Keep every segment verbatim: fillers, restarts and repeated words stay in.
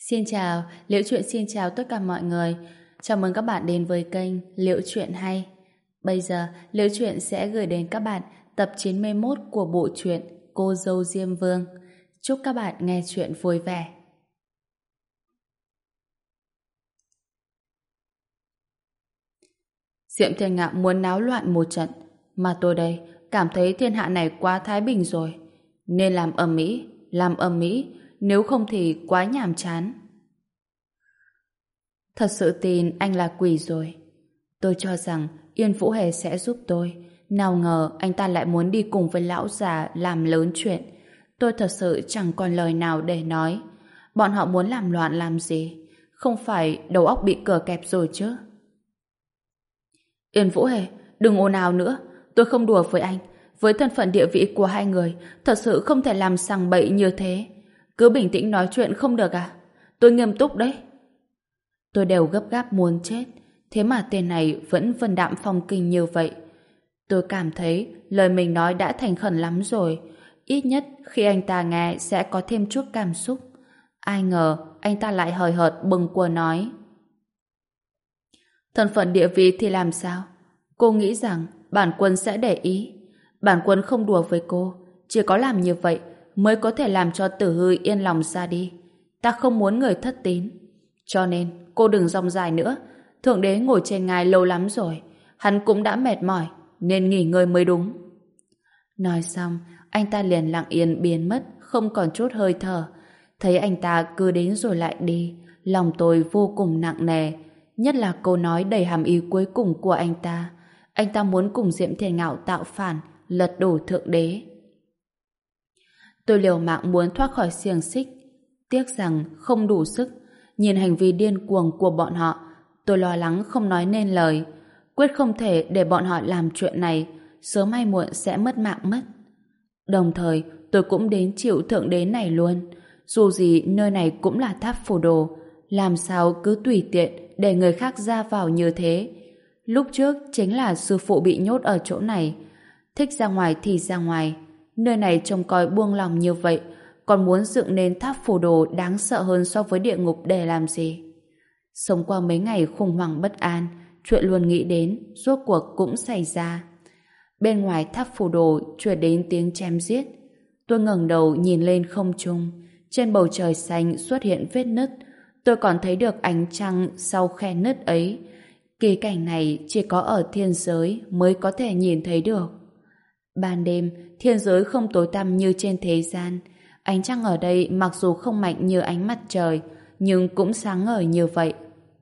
Xin chào, Liễu Chuyện xin chào tất cả mọi người. Chào mừng các bạn đến với kênh Liễu Chuyện Hay. Bây giờ, Liễu Chuyện sẽ gửi đến các bạn tập chín mươi mốt của bộ truyện Cô dâu Diêm Vương. Chúc các bạn nghe chuyện vui vẻ. Diệm Thiên Ngạo muốn náo loạn một trận, mà tôi đây cảm thấy thiên hạ này quá thái bình rồi. Nên làm ầm ĩ, làm ầm ĩ, nếu không thì quá nhàm chán. Thật sự tin anh là quỷ rồi. Tôi cho rằng Yên Vũ Hề sẽ giúp tôi. Nào ngờ anh ta lại muốn đi cùng với lão già làm lớn chuyện. Tôi thật sự chẳng còn lời nào để nói. Bọn họ muốn làm loạn làm gì? Không phải đầu óc bị cờ kẹp rồi chứ? Yên Vũ Hề, đừng ồn ào nữa. Tôi không đùa với anh. Với thân phận địa vị của hai người, thật sự không thể làm sằng bậy như thế. Cứ bình tĩnh nói chuyện không được à? Tôi nghiêm túc đấy. Tôi đều gấp gáp muốn chết, thế mà tên này vẫn vân đạm phong kinh như vậy. Tôi cảm thấy lời mình nói đã thành khẩn lắm rồi. Ít nhất khi anh ta nghe sẽ có thêm chút cảm xúc. Ai ngờ anh ta lại hời hợt bâng quơ nói. Thân phận địa vị thì làm sao? Cô nghĩ rằng bản quân sẽ để ý. Bản quân không đùa với cô. Chỉ có làm như vậy mới có thể làm cho Tử Hư yên lòng ra đi. Ta không muốn người thất tín. Cho nên cô đừng rong dài nữa. Thượng đế ngồi trên ngai lâu lắm rồi. Hắn cũng đã mệt mỏi nên nghỉ ngơi mới đúng. Nói xong, anh ta liền lặng yên biến mất, không còn chút hơi thở. Thấy anh ta cứ đến rồi lại đi, lòng tôi vô cùng nặng nề. Nhất là câu nói đầy hàm ý cuối cùng của anh ta. Anh ta muốn cùng Diệm Thiên Ngạo tạo phản, lật đổ thượng đế. Tôi liều mạng muốn thoát khỏi xiềng xích. Tiếc rằng không đủ sức. Nhìn hành vi điên cuồng của bọn họ, tôi lo lắng không nói nên lời. Quyết không thể để bọn họ làm chuyện này, sớm hay muộn sẽ mất mạng mất. Đồng thời, tôi cũng đến chịu thượng đế này luôn. Dù gì nơi này cũng là tháp phù đồ, làm sao cứ tùy tiện để người khác ra vào như thế. Lúc trước chính là sư phụ bị nhốt ở chỗ này. Thích ra ngoài thì ra ngoài. Nơi này trông coi buông lòng như vậy, còn muốn dựng nên tháp phù đồ đáng sợ hơn so với địa ngục để làm gì? Sống qua mấy ngày khủng hoảng bất an, chuyện luôn nghĩ đến rốt cuộc cũng xảy ra. Bên ngoài tháp phù đồ truyền đến tiếng chém giết. Tôi ngẩng đầu nhìn lên không trung, trên bầu trời xanh xuất hiện vết nứt. Tôi còn thấy được ánh trăng sau khe nứt ấy. Kỳ cảnh này chỉ có ở thiên giới mới có thể nhìn thấy được. Ban đêm, thiên giới không tối tăm như trên thế gian. Ánh trăng ở đây mặc dù không mạnh như ánh mặt trời, nhưng cũng sáng ngời như vậy.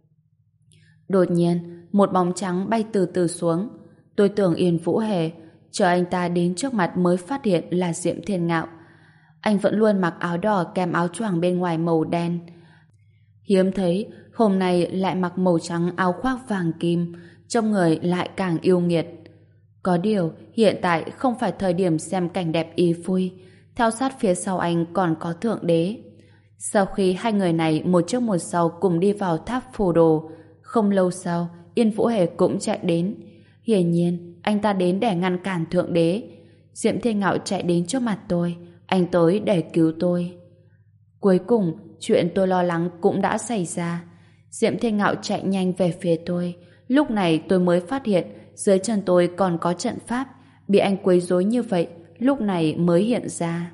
Đột nhiên, một bóng trắng bay từ từ xuống. Tôi tưởng Yên Vũ Hề, chờ anh ta đến trước mặt mới phát hiện là Diệm Thiên Ngạo. Anh vẫn luôn mặc áo đỏ kèm áo choàng bên ngoài màu đen. Hiếm thấy, hôm nay lại mặc màu trắng áo khoác vàng kim, trông người lại càng yêu nghiệt. Có điều, hiện tại không phải thời điểm xem cảnh đẹp ý vui. Theo sát phía sau anh còn có thượng đế. Sau khi hai người này một trước một sau cùng đi vào tháp phù đồ, không lâu sau, Yên Vũ Hề cũng chạy đến. Hiển nhiên, anh ta đến để ngăn cản thượng đế. Diệm Thiên Ngạo chạy đến trước mặt tôi. Anh tới để cứu tôi. Cuối cùng, chuyện tôi lo lắng cũng đã xảy ra. Diệm Thiên Ngạo chạy nhanh về phía tôi. Lúc này tôi mới phát hiện dưới chân tôi còn có trận pháp. Bị anh quấy rối như vậy, lúc này mới hiện ra.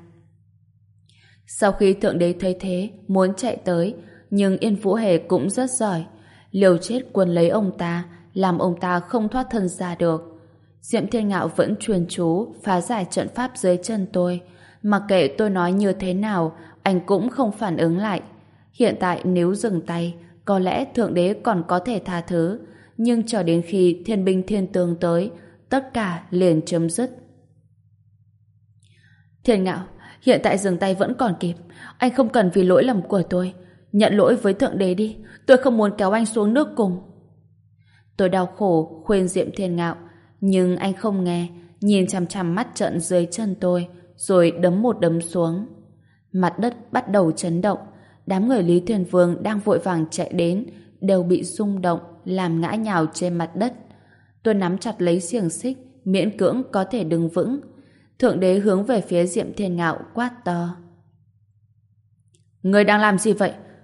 Sau khi thượng đế thấy thế, muốn chạy tới, nhưng Yên Vũ Hề cũng rất giỏi. Liều chết quân lấy ông ta, làm ông ta không thoát thân ra được. Diệm Thiên Ngạo vẫn chuyên chú phá giải trận pháp dưới chân tôi. Mặc kệ tôi nói như thế nào, anh cũng không phản ứng lại. Hiện tại nếu dừng tay, có lẽ thượng đế còn có thể tha thứ. Nhưng cho đến khi thiên binh thiên tướng tới, tất cả liền chấm dứt. Thiên Ngạo, hiện tại dừng tay vẫn còn kịp. Anh không cần vì lỗi lầm của tôi. Nhận lỗi với thượng đế đi. Tôi không muốn kéo anh xuống nước cùng. Tôi đau khổ khuyên Diệm Thiên Ngạo, nhưng anh không nghe, nhìn chằm chằm mắt trận dưới chân tôi, rồi đấm một đấm xuống. Mặt đất bắt đầu chấn động. Đám người Lý Thuyền Vương đang vội vàng chạy đến đều bị rung động, làm ngã nhào trên mặt đất. Tôi nắm chặt lấy xiềng xích, miễn cưỡng có thể đứng vững. Thượng đế hướng về phía Diệm Thiên Ngạo quát to. Người đang làm gì vậy?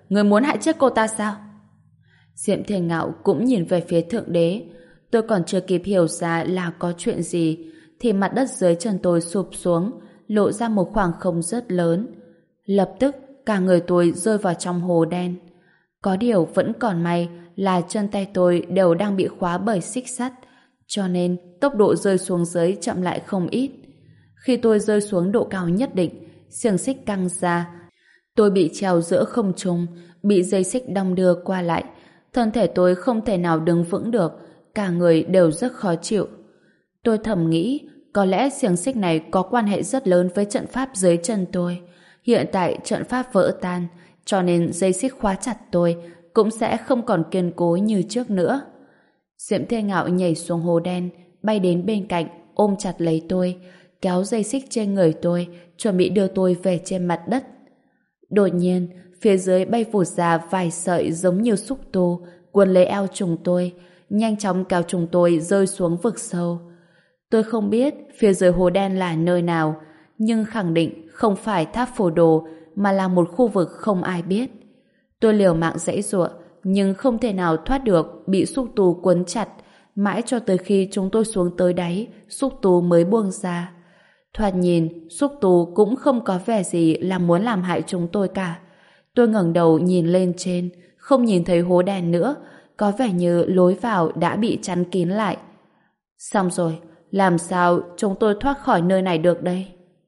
Người muốn hại chết cô ta sao? Diệm Thiên Ngạo cũng nhìn về phía Thượng Đế. Tôi còn chưa kịp hiểu ra là có chuyện gì, thì mặt đất dưới chân tôi sụp xuống, lộ ra một khoảng không rất lớn. Lập tức, cả người tôi rơi vào trong hồ đen. Có điều vẫn còn may là chân tay tôi đều đang bị khóa bởi xích sắt, cho nên tốc độ rơi xuống dưới chậm lại không ít. Khi tôi rơi xuống độ cao nhất định, xiềng xích căng ra. Tôi bị treo giữa không trung, bị dây xích đong đưa qua lại. Thân thể tôi không thể nào đứng vững được, cả người đều rất khó chịu. Tôi thầm nghĩ, có lẽ xiềng xích này có quan hệ rất lớn với trận pháp dưới chân tôi. Hiện tại trận pháp vỡ tan, cho nên dây xích khóa chặt tôi cũng sẽ không còn kiên cố như trước nữa. Diệm Thiên Ngạo nhảy xuống hồ đen, bay đến bên cạnh, ôm chặt lấy tôi, kéo dây xích trên người tôi, chuẩn bị đưa tôi về trên mặt đất. Đột nhiên, phía dưới bay vụt ra vài sợi giống như xúc tu, cuốn lấy eo trùng tôi, nhanh chóng kéo trùng tôi rơi xuống vực sâu. Tôi không biết phía dưới hồ đen là nơi nào, nhưng khẳng định không phải tháp Phổ Đồ, mà là một khu vực không ai biết. Tôi liều mạng giãy giụa, nhưng không thể nào thoát được, bị xúc tu cuốn chặt, mãi cho tới khi chúng tôi xuống tới đáy, xúc tu mới buông ra. Thoạt nhìn, xúc tu cũng không có vẻ gì là muốn làm hại chúng tôi cả. Tôi ngẩng đầu nhìn lên trên, không nhìn thấy hố đen nữa, có vẻ như lối vào đã bị chắn kín lại. Xong rồi, làm sao chúng tôi thoát khỏi nơi này được đây?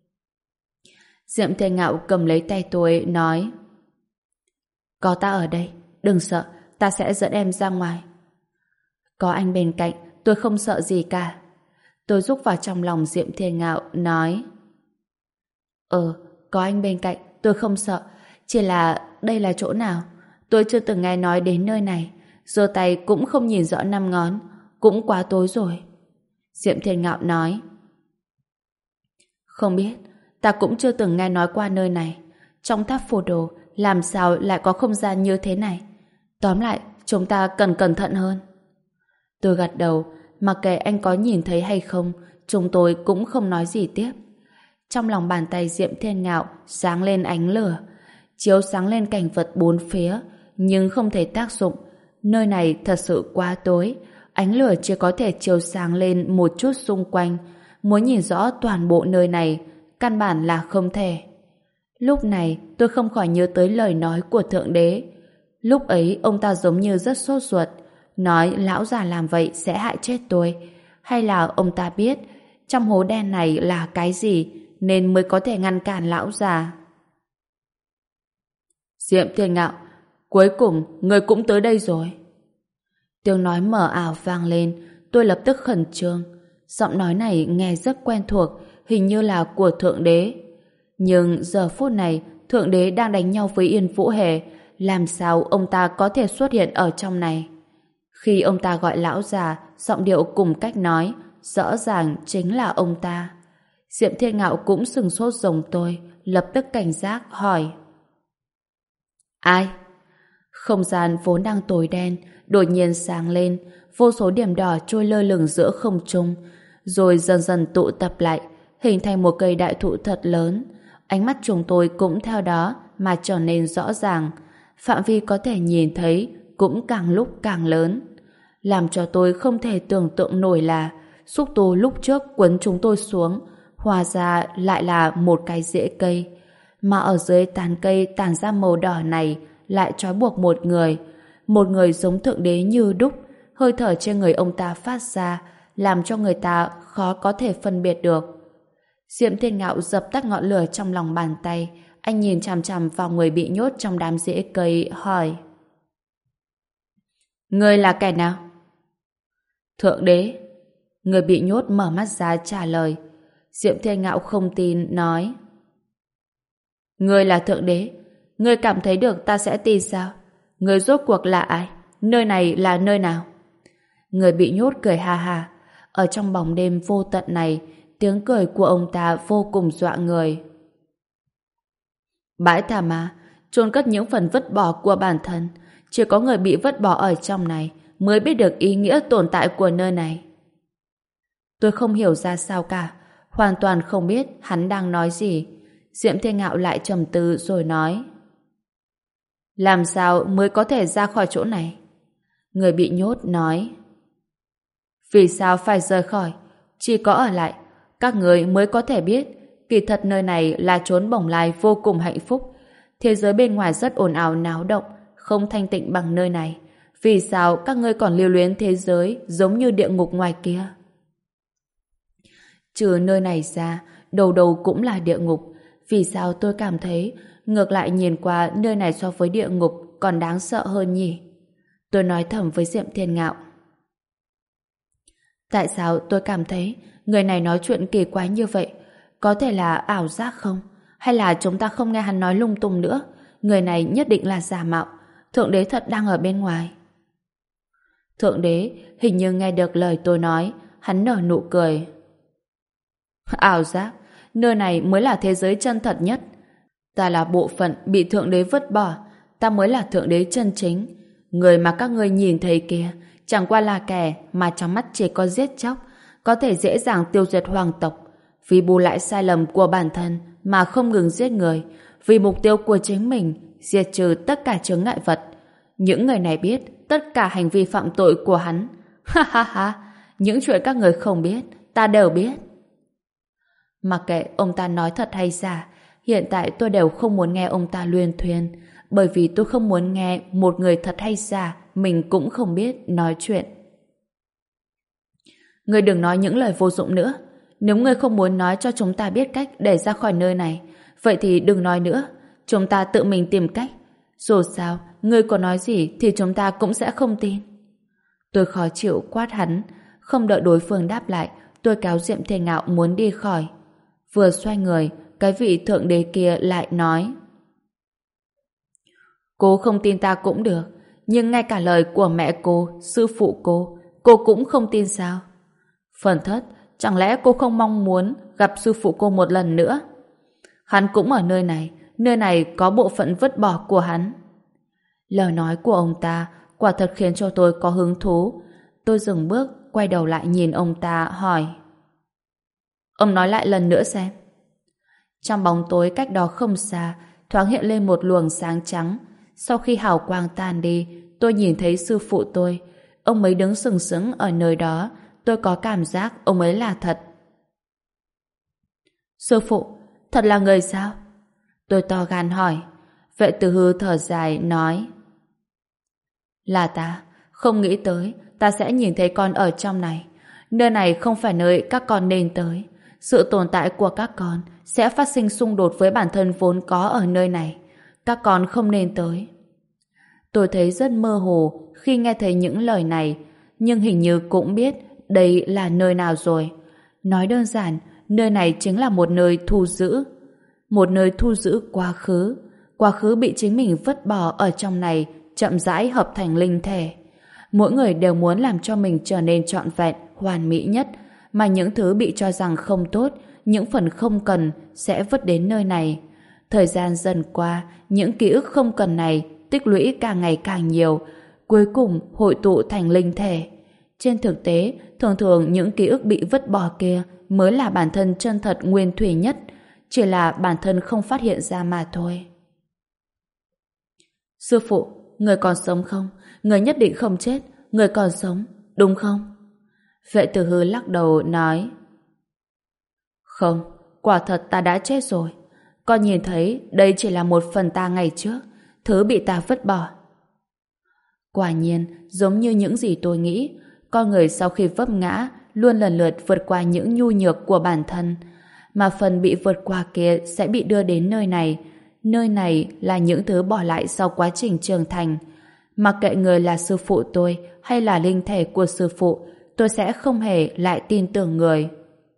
Diệm Thiên Ngạo cầm lấy tay tôi, nói: Có ta ở đây, đừng sợ, ta sẽ dẫn em ra ngoài. Có anh bên cạnh, tôi không sợ gì cả. Tôi rúc vào trong lòng Diệm Thiên Ngạo, nói: Ừ, có anh bên cạnh, tôi không sợ. Chỉ là đây là chỗ nào? Tôi chưa từng nghe nói đến nơi này. Giơ tay cũng không nhìn rõ năm ngón. Cũng quá tối rồi. Diệm Thiên Ngạo nói: Không biết, ta cũng chưa từng nghe nói qua nơi này. Trong tháp Phổ Đồ, làm sao lại có không gian như thế này? Tóm lại, chúng ta cần cẩn thận hơn. Tôi gật đầu, mặc kệ anh có nhìn thấy hay không, chúng tôi cũng không nói gì tiếp. Trong lòng bàn tay Diệm Thiên Ngạo sáng lên ánh lửa, chiếu sáng lên cảnh vật bốn phía, nhưng không thể tác dụng. Nơi này thật sự quá tối, ánh lửa chỉ có thể chiếu sáng lên một chút xung quanh. Muốn nhìn rõ toàn bộ nơi này, căn bản là không thể. Lúc này tôi không khỏi nhớ tới lời nói của Thượng Đế. Lúc ấy ông ta giống như rất sốt ruột, nói lão già làm vậy sẽ hại chết tôi. Hay là ông ta biết trong hố đen này là cái gì nên mới có thể ngăn cản lão già? Diệm Thiên Ngạo, cuối cùng người cũng tới đây rồi. Tiếng nói mờ ảo vang lên, tôi lập tức khẩn trương. Giọng nói này nghe rất quen thuộc, hình như là của Thượng Đế. Nhưng giờ phút này Thượng Đế đang đánh nhau với Yên Vũ Hề, làm sao ông ta có thể xuất hiện ở trong này? Khi ông ta gọi lão già, giọng điệu cùng cách nói rõ ràng chính là ông ta. Diệm Thiên Ngạo cũng sừng sốt giống tôi, lập tức cảnh giác hỏi: Ai? Không gian vốn đang tối đen đột nhiên sáng lên, vô số điểm đỏ trôi lơ lửng giữa không trung, rồi dần dần tụ tập lại, hình thành một cây đại thụ thật lớn. Ánh mắt chúng tôi cũng theo đó mà trở nên rõ ràng, phạm vi có thể nhìn thấy cũng càng lúc càng lớn. Làm cho tôi không thể tưởng tượng nổi là xúc tu lúc trước quấn chúng tôi xuống, hóa ra lại là một cái rễ cây, mà ở dưới tán cây tản ra màu đỏ này lại trói buộc một người, một người giống Thượng Đế như đúc. Hơi thở trên người ông ta phát ra làm cho người ta khó có thể phân biệt được. Diệm Thiên Ngạo dập tắt ngọn lửa trong lòng bàn tay, anh nhìn chằm chằm vào người bị nhốt trong đám rễ cây, hỏi: Ngươi là kẻ nào? Thượng Đế. Người bị nhốt mở mắt ra trả lời. Diệm Thiên Ngạo không tin, nói: Ngươi là Thượng Đế? Ngươi cảm thấy được ta sẽ tin sao? Ngươi rốt cuộc là ai? Nơi này là nơi nào? Người bị nhốt cười ha ha. Ở trong bóng đêm vô tận này, tiếng cười của ông ta vô cùng dọa người. Bãi tha ma, chôn cất những phần vứt bỏ của bản thân. Chỉ có người bị vứt bỏ ở trong này mới biết được ý nghĩa tồn tại của nơi này. Tôi không hiểu ra sao cả, hoàn toàn không biết hắn đang nói gì. Diệm Thiên Ngạo lại trầm tư rồi nói: Làm sao mới có thể ra khỏi chỗ này? Người bị nhốt nói. Vì sao phải rời khỏi? Chỉ có ở lại, các người mới có thể biết kỳ thật nơi này là chốn bổng lai vô cùng hạnh phúc. Thế giới bên ngoài rất ồn ào náo động, không thanh tịnh bằng nơi này. Vì sao các ngươi còn lưu luyến thế giới giống như địa ngục ngoài kia? Trừ nơi này ra, đầu đầu cũng là địa ngục. Vì sao tôi cảm thấy ngược lại nhìn qua nơi này so với địa ngục còn đáng sợ hơn nhỉ? Tôi nói thầm với Diệm Thiên Ngạo. Tại sao tôi cảm thấy người này nói chuyện kỳ quái như vậy? Có thể là ảo giác không? Hay là chúng ta không nghe hắn nói lung tung nữa? Người này nhất định là giả mạo. Thượng đế thật đang ở bên ngoài. Thượng đế hình như nghe được lời tôi nói, hắn nở nụ cười. Ảo giác, nơi này mới là thế giới chân thật nhất. Ta là bộ phận bị thượng đế vứt bỏ, ta mới là thượng đế chân chính. Người mà các ngươi nhìn thấy kia chẳng qua là kẻ mà trong mắt chỉ có giết chóc, có thể dễ dàng tiêu diệt hoàng tộc. Vì bù lại sai lầm của bản thân mà không ngừng giết người, vì mục tiêu của chính mình diệt trừ tất cả chướng ngại vật. Những người này biết tất cả hành vi phạm tội của hắn. Ha ha ha, những chuyện các người không biết, ta đều biết. Mặc kệ ông ta nói thật hay giả, hiện tại tôi đều không muốn nghe ông ta luyên thuyên, bởi vì tôi không muốn nghe một người thật hay giả mình cũng không biết nói chuyện. Ngươi đừng nói những lời vô dụng nữa. Nếu ngươi không muốn nói cho chúng ta biết cách để ra khỏi nơi này, vậy thì đừng nói nữa. Chúng ta tự mình tìm cách. Dù sao, ngươi có nói gì thì chúng ta cũng sẽ không tin. Tôi khó chịu quát hắn. Không đợi đối phương đáp lại, tôi kéo Diệm Thiên Ngạo muốn đi khỏi. Vừa xoay người, cái vị thượng đế kia lại nói: Cô không tin ta cũng được, nhưng ngay cả lời của mẹ cô, sư phụ cô, cô cũng không tin sao? Phần thất, chẳng lẽ cô không mong muốn gặp sư phụ cô một lần nữa? Hắn cũng ở nơi này, nơi này có bộ phận vứt bỏ của hắn. Lời nói của ông ta quả thật khiến cho tôi có hứng thú. Tôi dừng bước, quay đầu lại nhìn ông ta, hỏi: Ông nói lại lần nữa xem. Trong bóng tối cách đó không xa, thoáng hiện lên một luồng sáng trắng. Sau khi hào quang tan đi, tôi nhìn thấy sư phụ tôi. Ông ấy đứng sừng sững ở nơi đó. Tôi có cảm giác ông ấy là thật. Sư phụ, thật là người sao? Tôi to gan hỏi. Vệ Tử Hư thở dài nói: Là ta, không nghĩ tới ta sẽ nhìn thấy con ở trong này. Nơi này không phải nơi các con nên tới. Sự tồn tại của các con sẽ phát sinh xung đột với bản thân vốn có ở nơi này. Các con không nên tới. Tôi thấy rất mơ hồ khi nghe thấy những lời này, nhưng hình như cũng biết đây là nơi nào rồi. Nói đơn giản, nơi này chính là một nơi thu giữ. Một nơi thu giữ quá khứ. Quá khứ bị chính mình vứt bỏ ở trong này, chậm rãi hợp thành linh thể. Mỗi người đều muốn làm cho mình trở nên trọn vẹn, hoàn mỹ nhất, mà những thứ bị cho rằng không tốt, những phần không cần sẽ vứt đến nơi này. Thời gian dần qua, những ký ức không cần này tích lũy càng ngày càng nhiều, cuối cùng hội tụ thành linh thể. Trên thực tế, thường thường những ký ức bị vứt bỏ kia mới là bản thân chân thật nguyên thủy nhất, chỉ là bản thân không phát hiện ra mà thôi. Sư phụ, người còn sống không? Người nhất định không chết, người còn sống, đúng không? Vệ Tử Hư lắc đầu nói: Không, quả thật ta đã chết rồi. Con nhìn thấy đây chỉ là một phần ta ngày trước, thứ bị ta vứt bỏ. Quả nhiên, giống như những gì tôi nghĩ, con người sau khi vấp ngã luôn lần lượt vượt qua những nhu nhược của bản thân, mà phần bị vượt qua kia sẽ bị đưa đến nơi này. Nơi này là những thứ bỏ lại sau quá trình trưởng thành. Mặc kệ người là sư phụ tôi hay là linh thể của sư phụ, tôi sẽ không hề lại tin tưởng người.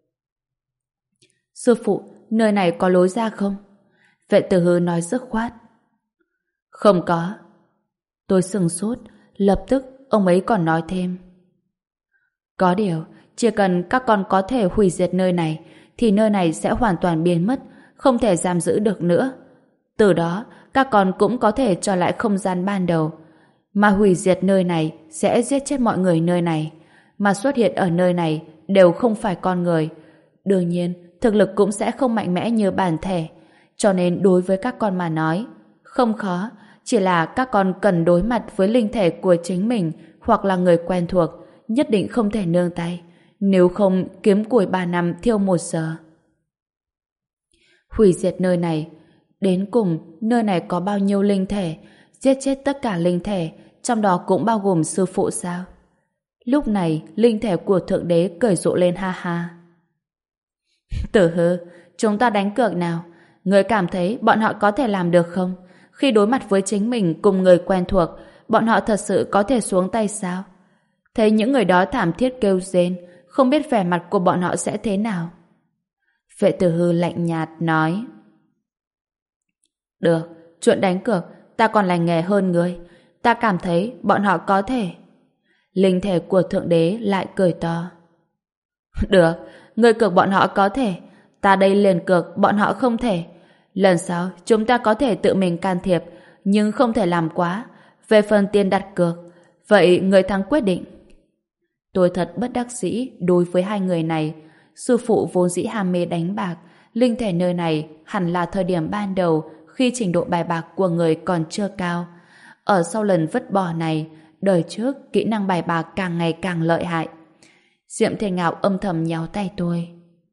Sư phụ, nơi này có lối ra không? Vệ Tử Hư nói dứt khoát. Không có. Tôi sừng sốt, lập tức ông ấy còn nói thêm: Có điều, chỉ cần các con có thể hủy diệt nơi này, thì nơi này sẽ hoàn toàn biến mất, không thể giam giữ được nữa. Từ đó, các con cũng có thể trở lại không gian ban đầu. Mà hủy diệt nơi này sẽ giết chết mọi người nơi này. Mà xuất hiện ở nơi này đều không phải con người. Đương nhiên, thực lực cũng sẽ không mạnh mẽ như bản thể. Cho nên đối với các con mà nói, không khó, Chỉ là các con cần đối mặt với linh thể của chính mình hoặc là người quen thuộc, nhất định không thể nương tay. Nếu không, kiếm củi ba năm thiêu một giờ. Hủy diệt nơi này. Đến cùng, nơi này có bao nhiêu linh thể? Giết chết tất cả linh thể, trong đó cũng bao gồm sư phụ sao? Lúc này, linh thể của Thượng Đế cười rộ lên ha ha. Tử Hư, chúng ta đánh cược nào? Người cảm thấy bọn họ có thể làm được không? Khi đối mặt với chính mình cùng người quen thuộc, bọn họ thật sự có thể xuống tay sao? Thấy những người đó thảm thiết kêu rên, không biết vẻ mặt của bọn họ sẽ thế nào? Vệ Tử Hư lạnh nhạt nói. Được, chuyện đánh cược, ta còn lành nghề hơn ngươi. Ta cảm thấy bọn họ có thể. Linh thể của Thượng Đế lại cười to. Được, ngươi cược bọn họ có thể. Ta đây liền cược bọn họ không thể. Lần sau chúng ta có thể tự mình can thiệp, nhưng không thể làm quá. Về phần tiền đặt cược, vậy người thắng quyết định. Tôi thật bất đắc dĩ đối với hai người này. Sư phụ vốn dĩ ham mê đánh bạc, linh thể nơi này hẳn là thời điểm ban đầu khi trình độ bài bạc của người còn chưa cao. Ở sau lần vứt bỏ này, đời trước kỹ năng bài bạc càng ngày càng lợi hại. Diệm Thiên Ngạo âm thầm nhéo tay tôi.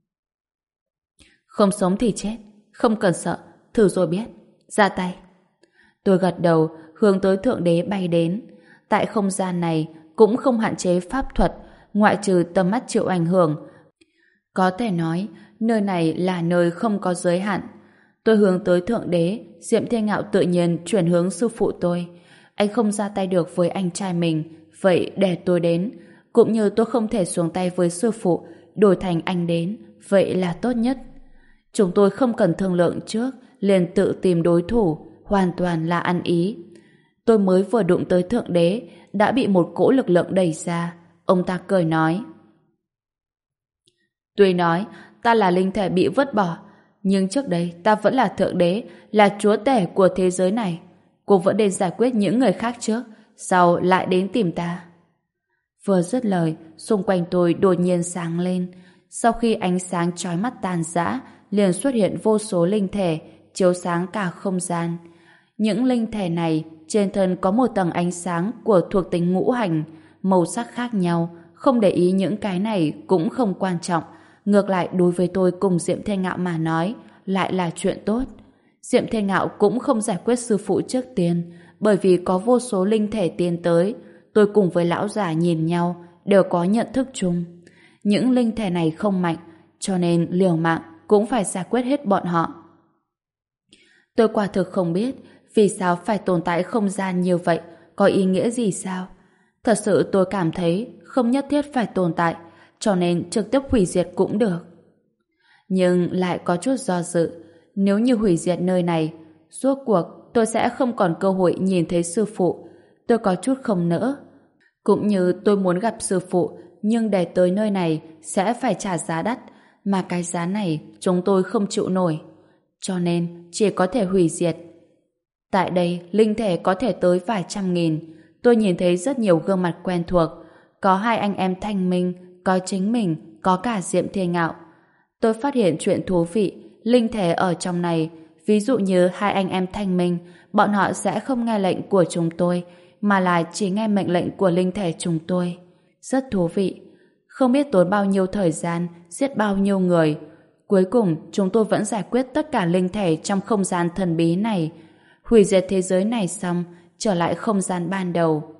Không sống thì chết, không cần sợ, thử rồi biết. Ra tay. Tôi gật đầu, hướng tới Thượng Đế bay đến. Tại không gian này cũng không hạn chế pháp thuật, ngoại trừ tầm mắt chịu ảnh hưởng. Có thể nói, nơi này là nơi không có giới hạn. Tôi hướng tới Thượng Đế, Diệm Thiên Ngạo tự nhiên chuyển hướng sư phụ tôi. Anh không ra tay được với anh trai mình, vậy để tôi đến. Cũng như tôi không thể xuống tay với sư phụ, đổi thành anh đến, vậy là tốt nhất. Chúng tôi không cần thương lượng trước, liền tự tìm đối thủ, hoàn toàn là ăn ý. Tôi mới vừa đụng tới Thượng Đế, đã bị một cỗ lực lượng đẩy ra. Ông ta cười nói. Tuy nói, ta là linh thể bị vứt bỏ, nhưng trước đây ta vẫn là Thượng Đế, là chúa tể của thế giới này. Cô vẫn nên giải quyết những người khác trước, sau lại đến tìm ta. Vừa dứt lời, xung quanh tôi đột nhiên sáng lên. Sau khi ánh sáng chói mắt tan rã, liền xuất hiện vô số linh thể, chiếu sáng cả không gian. Những linh thể này trên thân có một tầng ánh sáng của thuộc tính ngũ hành, màu sắc khác nhau, không để ý những cái này cũng không quan trọng. Ngược lại đối với tôi cùng Diệm Thiên Ngạo mà nói, lại là chuyện tốt. Diệm Thiên Ngạo cũng không giải quyết sư phụ trước tiên, bởi vì có vô số linh thể tiến tới. Tôi cùng với lão già nhìn nhau, đều có nhận thức chung. Những linh thể này không mạnh, cho nên liều mạng cũng phải giải quyết hết bọn họ. Tôi quả thực không biết vì sao phải tồn tại không gian như vậy, có ý nghĩa gì sao? Thật sự tôi cảm thấy không nhất thiết phải tồn tại, cho nên trực tiếp hủy diệt cũng được. Nhưng lại có chút do dự, nếu như hủy diệt nơi này, rốt cuộc tôi sẽ không còn cơ hội nhìn thấy sư phụ. Tôi có chút không nỡ. Cũng như tôi muốn gặp sư phụ, nhưng để tới nơi này sẽ phải trả giá đắt, mà cái giá này chúng tôi không chịu nổi. Cho nên chỉ có thể hủy diệt. Tại đây, linh thể có thể tới vài trăm nghìn. Tôi nhìn thấy rất nhiều gương mặt quen thuộc. Có hai anh em Thanh Minh, có chính mình, có cả Diệm Thiên Ngạo. Tôi phát hiện chuyện thú vị, linh thể ở trong này, ví dụ như hai anh em Thanh Minh, bọn họ sẽ không nghe lệnh của chúng tôi, mà là chỉ nghe mệnh lệnh của linh thể chúng tôi. Rất thú vị. Không biết tốn bao nhiêu thời gian, giết bao nhiêu người. Cuối cùng, chúng tôi vẫn giải quyết tất cả linh thể trong không gian thần bí này. Hủy diệt thế giới này xong, trở lại không gian ban đầu.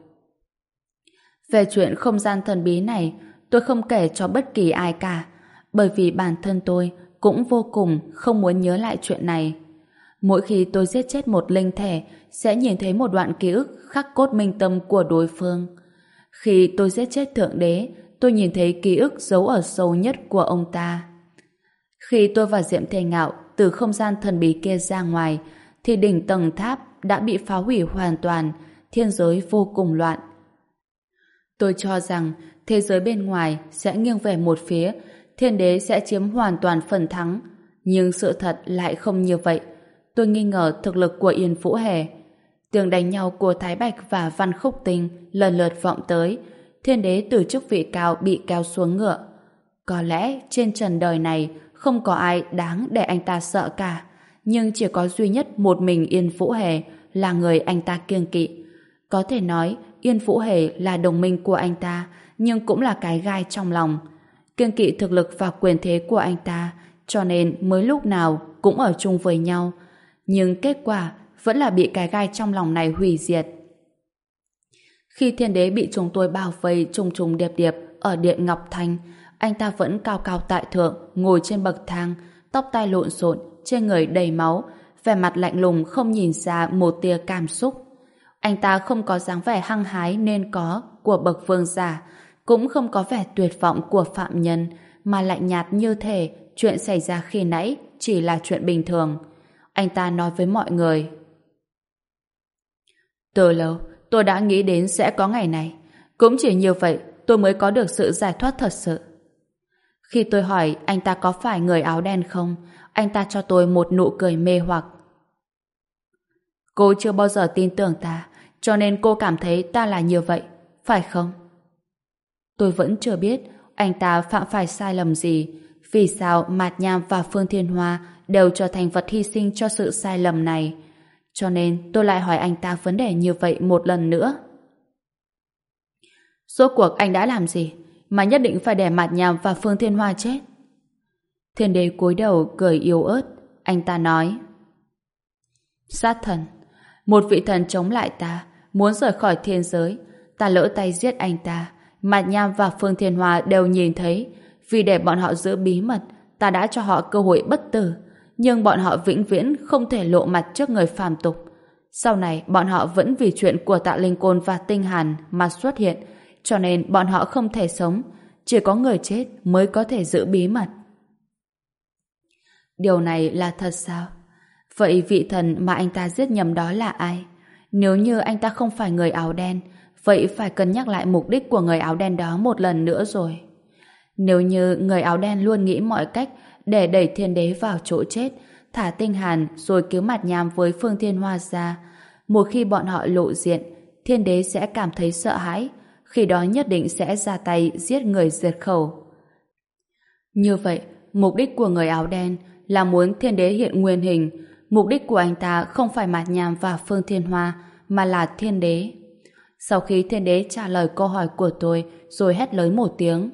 Về chuyện không gian thần bí này, tôi không kể cho bất kỳ ai cả, bởi vì bản thân tôi cũng vô cùng không muốn nhớ lại chuyện này. Mỗi khi tôi giết chết một linh thể, sẽ nhìn thấy một đoạn ký ức khắc cốt minh tâm của đối phương. Khi tôi giết chết Thượng Đế, tôi nhìn thấy ký ức giấu ở sâu nhất của ông ta. Khi tôi và Diệm Thiên Ngạo từ không gian thần bí kia ra ngoài, thì đỉnh tầng tháp đã bị phá hủy hoàn toàn, thiên giới vô cùng loạn. Tôi cho rằng thế giới bên ngoài sẽ nghiêng về một phía, thiên đế sẽ chiếm hoàn toàn phần thắng. Nhưng sự thật lại không như vậy. Tôi nghi ngờ thực lực của Yên Vũ Hề. Tiếng đánh nhau của Thái Bạch và Văn Khúc Tinh lần lượt vọng tới. Thiên đế từ chức vị cao bị kéo xuống ngựa. Có lẽ trên trần đời này không có ai đáng để anh ta sợ cả. Nhưng chỉ có duy nhất một mình Yên Vũ Hề là người anh ta kiêng kỵ. Có thể nói Yên Vũ Hề là đồng minh của anh ta, nhưng cũng là cái gai trong lòng. Kiêng kỵ thực lực và quyền thế của anh ta, cho nên mới lúc nào cũng ở chung với nhau. Nhưng kết quả vẫn là bị cái gai trong lòng này hủy diệt. Khi Thiên Đế bị chúng tôi bao vây trùng trùng điệp điệp ở Điện Ngọc Thanh, anh ta vẫn cao cao tại thượng, ngồi trên bậc thang, tóc tai lộn xộn, trên người đầy máu, vẻ mặt lạnh lùng không nhìn ra một tia cảm xúc. Anh ta không có dáng vẻ hăng hái nên có của bậc vương giả, cũng không có vẻ tuyệt vọng của phạm nhân, mà lạnh nhạt như thể chuyện xảy ra khi nãy chỉ là chuyện bình thường. Anh ta nói với mọi người: từ lâu, tôi đã nghĩ đến sẽ có ngày này. Cũng chỉ như vậy, tôi mới có được sự giải thoát thật sự. Khi tôi hỏi anh ta có phải người áo đen không, anh ta cho tôi một nụ cười mê hoặc. Cô chưa bao giờ tin tưởng ta, cho nên cô cảm thấy ta là như vậy, phải không? Tôi vẫn chưa biết anh ta phạm phải sai lầm gì, vì sao Mạt Nham và Phương Thiên Hoa đều trở thành vật hy sinh cho sự sai lầm này. Cho nên tôi lại hỏi anh ta vấn đề như vậy một lần nữa. Rốt cuộc anh đã làm gì mà nhất định phải để Mạt Nham và Phương Thiên Hoa chết? Thiên Đế cúi đầu cười yếu ớt. Anh ta nói: sát thần. Một vị thần chống lại ta, muốn rời khỏi thiên giới. Ta lỡ tay giết anh ta. Mạt Nham và Phương Thiên Hoa đều nhìn thấy. Vì để bọn họ giữ bí mật, ta đã cho họ cơ hội bất tử. Nhưng bọn họ vĩnh viễn không thể lộ mặt trước người phàm tục. Sau này, bọn họ vẫn vì chuyện của Tạ Linh Côn và Tinh Hàn mà xuất hiện, cho nên bọn họ không thể sống. Chỉ có người chết mới có thể giữ bí mật. Điều này là thật sao? Vậy vị thần mà anh ta giết nhầm đó là ai? Nếu như anh ta không phải người áo đen, vậy phải cân nhắc lại mục đích của người áo đen đó một lần nữa rồi. Nếu như người áo đen luôn nghĩ mọi cách để đẩy Thiên Đế vào chỗ chết, thả Tinh Hàn rồi cứu Mạt Nham với Phương Thiên Hoa ra, một khi bọn họ lộ diện, Thiên Đế sẽ cảm thấy sợ hãi, khi đó nhất định sẽ ra tay giết người diệt khẩu. Như vậy, mục đích của người áo đen là muốn Thiên Đế hiện nguyên hình. Mục đích của anh ta không phải Mạt Nham và Phương Thiên Hoa, mà là Thiên Đế. Sau khi Thiên Đế trả lời câu hỏi của tôi, rồi hét lớn một tiếng: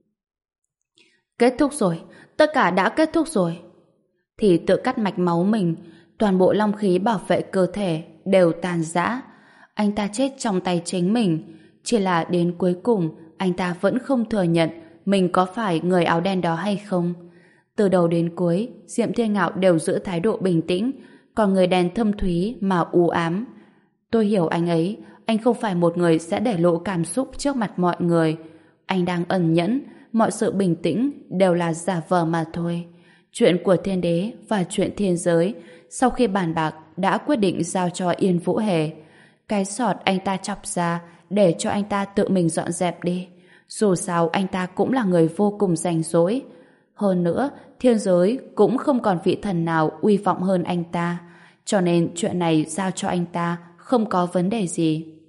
kết thúc rồi, tất cả đã kết thúc rồi. Thì tự cắt mạch máu mình, toàn bộ long khí bảo vệ cơ thể đều tàn rã. Anh ta chết trong tay chính mình. Chỉ là đến cuối cùng, anh ta vẫn không thừa nhận mình có phải người áo đen đó hay không. Từ đầu đến cuối, Diệm Thiên Ngạo đều giữ thái độ bình tĩnh, còn người đen thâm thúy mà u ám. Tôi hiểu anh ấy, anh không phải một người sẽ để lộ cảm xúc trước mặt mọi người. Anh đang ẩn nhẫn, mọi sự bình tĩnh đều là giả vờ mà thôi. Chuyện của Thiên Đế và chuyện thiên giới, sau khi bàn bạc đã quyết định giao cho Yên Vũ Hề. Cái sọt anh ta chọc ra để cho anh ta tự mình dọn dẹp đi. Dù sao anh ta cũng là người vô cùng rảnh rỗi. Hơn nữa, thiên giới cũng không còn vị thần nào uy vọng hơn anh ta. Cho nên chuyện này giao cho anh ta không có vấn đề gì.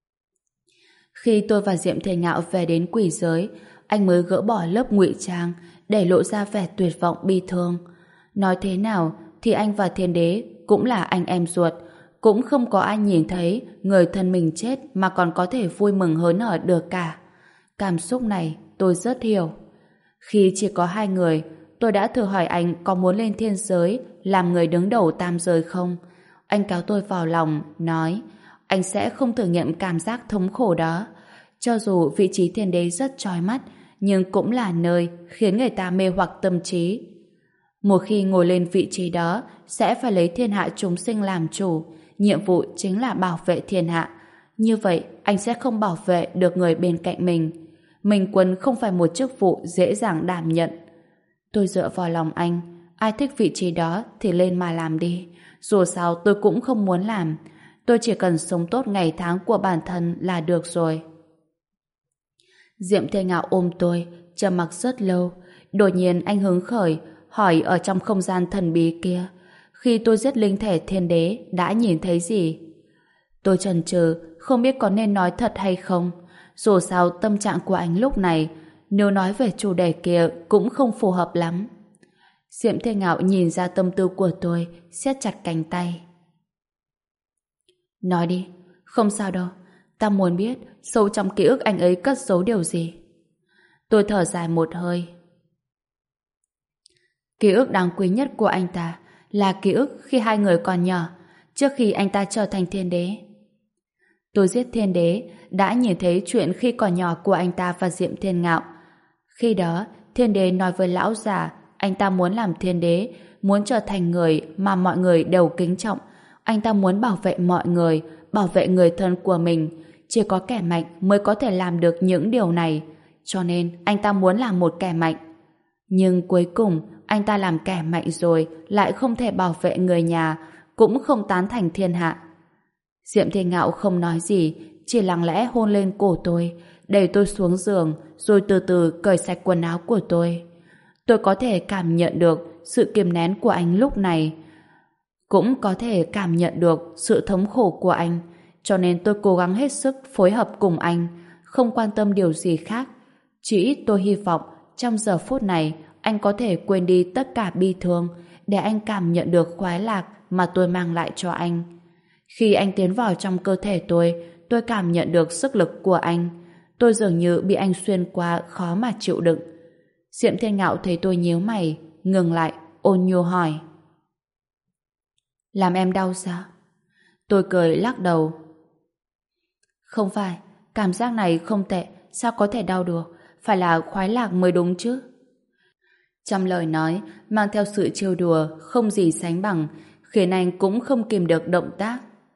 Khi tôi và Diệm Thiên Ngạo về đến quỷ giới, anh mới gỡ bỏ lớp ngụy trang để lộ ra vẻ tuyệt vọng bi thương. Nói thế nào thì anh và Thiên Đế cũng là anh em ruột, cũng không có ai nhìn thấy người thân mình chết mà còn có thể vui mừng hớn hở được cả. Cảm xúc này tôi rất hiểu. Khi chỉ có hai người, tôi đã thử hỏi anh có muốn lên thiên giới làm người đứng đầu tam giới không. Anh kéo tôi vào lòng, nói anh sẽ không thử nghiệm cảm giác thống khổ đó. Cho dù vị trí Thiên Đế rất chói mắt, nhưng cũng là nơi khiến người ta mê hoặc tâm trí. Một khi ngồi lên vị trí đó, sẽ phải lấy thiên hạ chúng sinh làm chủ. Nhiệm vụ chính là bảo vệ thiên hạ. Như vậy, anh sẽ không bảo vệ được người bên cạnh mình. Minh Quân không phải một chức vụ dễ dàng đảm nhận. Tôi dựa vào lòng anh. Ai thích vị trí đó thì lên mà làm đi. Dù sao tôi cũng không muốn làm. Tôi chỉ cần sống tốt ngày tháng của bản thân là được rồi. Diệm Thiên Ngạo ôm tôi, trầm mặc rất lâu. Đột nhiên anh hứng khởi, hỏi ở trong không gian thần bí kia, khi tôi giết linh thể Thiên Đế đã nhìn thấy gì? Tôi chần chừ, không biết có nên nói thật hay không. Dù sao tâm trạng của anh lúc này, nếu nói về chủ đề kia cũng không phù hợp lắm. Diệm Thiên Ngạo nhìn ra tâm tư của tôi, siết chặt cánh tay. Nói đi, không sao đâu. Ta muốn biết sâu trong ký ức anh ấy cất giấu điều gì. Tôi thở dài một hơi. Ký ức đáng quý nhất của anh ta là ký ức khi hai người còn nhỏ, trước khi anh ta trở thành thiên đế. Tôi giết thiên đế, đã nhìn thấy chuyện khi còn nhỏ của anh ta và Diệm Thiên Ngạo. Khi đó, thiên đế nói với lão già, anh ta muốn làm thiên đế, muốn trở thành người mà mọi người đều kính trọng. Anh ta muốn bảo vệ mọi người, bảo vệ người thân của mình. Chỉ có kẻ mạnh mới có thể làm được những điều này. Cho nên, anh ta muốn làm một kẻ mạnh. Nhưng cuối cùng, anh ta làm kẻ mạnh rồi, lại không thể bảo vệ người nhà, cũng không tán thành thiên hạ. Diệm Thiên Ngạo không nói gì, chỉ lặng lẽ hôn lên cổ tôi, đẩy tôi xuống giường, rồi từ từ cởi sạch quần áo của tôi. Tôi có thể cảm nhận được sự kiềm nén của anh lúc này, cũng có thể cảm nhận được sự thống khổ của anh, cho nên tôi cố gắng hết sức phối hợp cùng anh, không quan tâm điều gì khác. Chỉ ít tôi hy vọng trong giờ phút này anh có thể quên đi tất cả bi thương, để anh cảm nhận được khoái lạc mà tôi mang lại cho anh. Khi anh tiến vào trong cơ thể tôi, tôi cảm nhận được sức lực của anh. Tôi dường như bị anh xuyên qua, khó mà chịu đựng. Diệm Thiên Ngạo thấy tôi nhíu mày, ngừng lại, ôn nhu hỏi. Làm em đau sao? Tôi cười lắc đầu. Không phải, cảm giác này không tệ, sao có thể đau được? Phải là khoái lạc mới đúng chứ. Trong lời nói mang theo sự trêu đùa không gì sánh bằng, khiến anh cũng không kìm được động tác.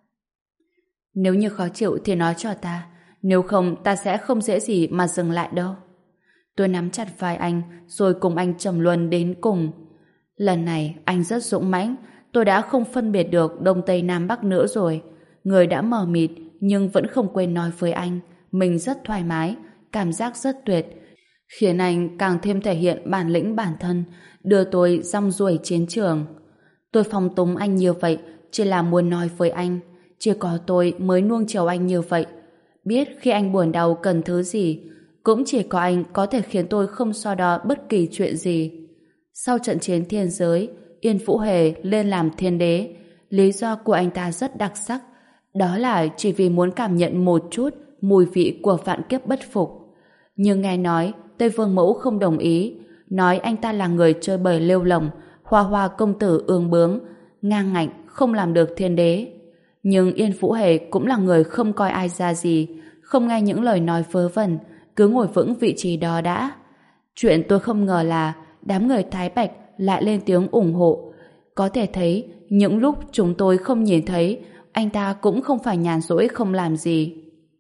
Nếu như khó chịu thì nói cho ta, nếu không ta sẽ không dễ gì mà dừng lại đâu. Tôi nắm chặt vai anh rồi cùng anh trầm luân đến cùng. Lần này anh rất dũng mãnh, tôi đã không phân biệt được Đông Tây Nam Bắc nữa rồi. Người đã mờ mịt nhưng vẫn không quên nói với anh mình rất thoải mái, cảm giác rất tuyệt, khiến anh càng thêm thể hiện bản lĩnh bản thân, đưa tôi rong ruổi chiến trường. Tôi phóng túng anh như vậy chỉ là muốn nói với anh, chỉ có tôi mới nuông chiều anh như vậy. Biết khi anh buồn đau cần thứ gì, cũng chỉ có anh có thể khiến tôi không so đo bất kỳ chuyện gì. Sau trận chiến thiên giới, Yên Vũ Hề lên làm thiên đế. Lý do của anh ta rất đặc sắc, đó là chỉ vì muốn cảm nhận một chút mùi vị của vạn kiếp bất phục. Nhưng nghe nói Tây Vương Mẫu không đồng ý, nói anh ta là người chơi bời lêu lồng, hoa hoa công tử ương bướng, ngang ngạnh không làm được thiên đế. Nhưng Yên Vũ Hề cũng là người không coi ai ra gì, không nghe những lời nói vớ vẩn, cứ ngồi vững vị trí đó đã. Chuyện tôi không ngờ là đám người Thái Bạch lại lên tiếng ủng hộ. Có thể thấy những lúc chúng tôi không nhìn thấy, anh ta cũng không phải nhàn rỗi không làm gì.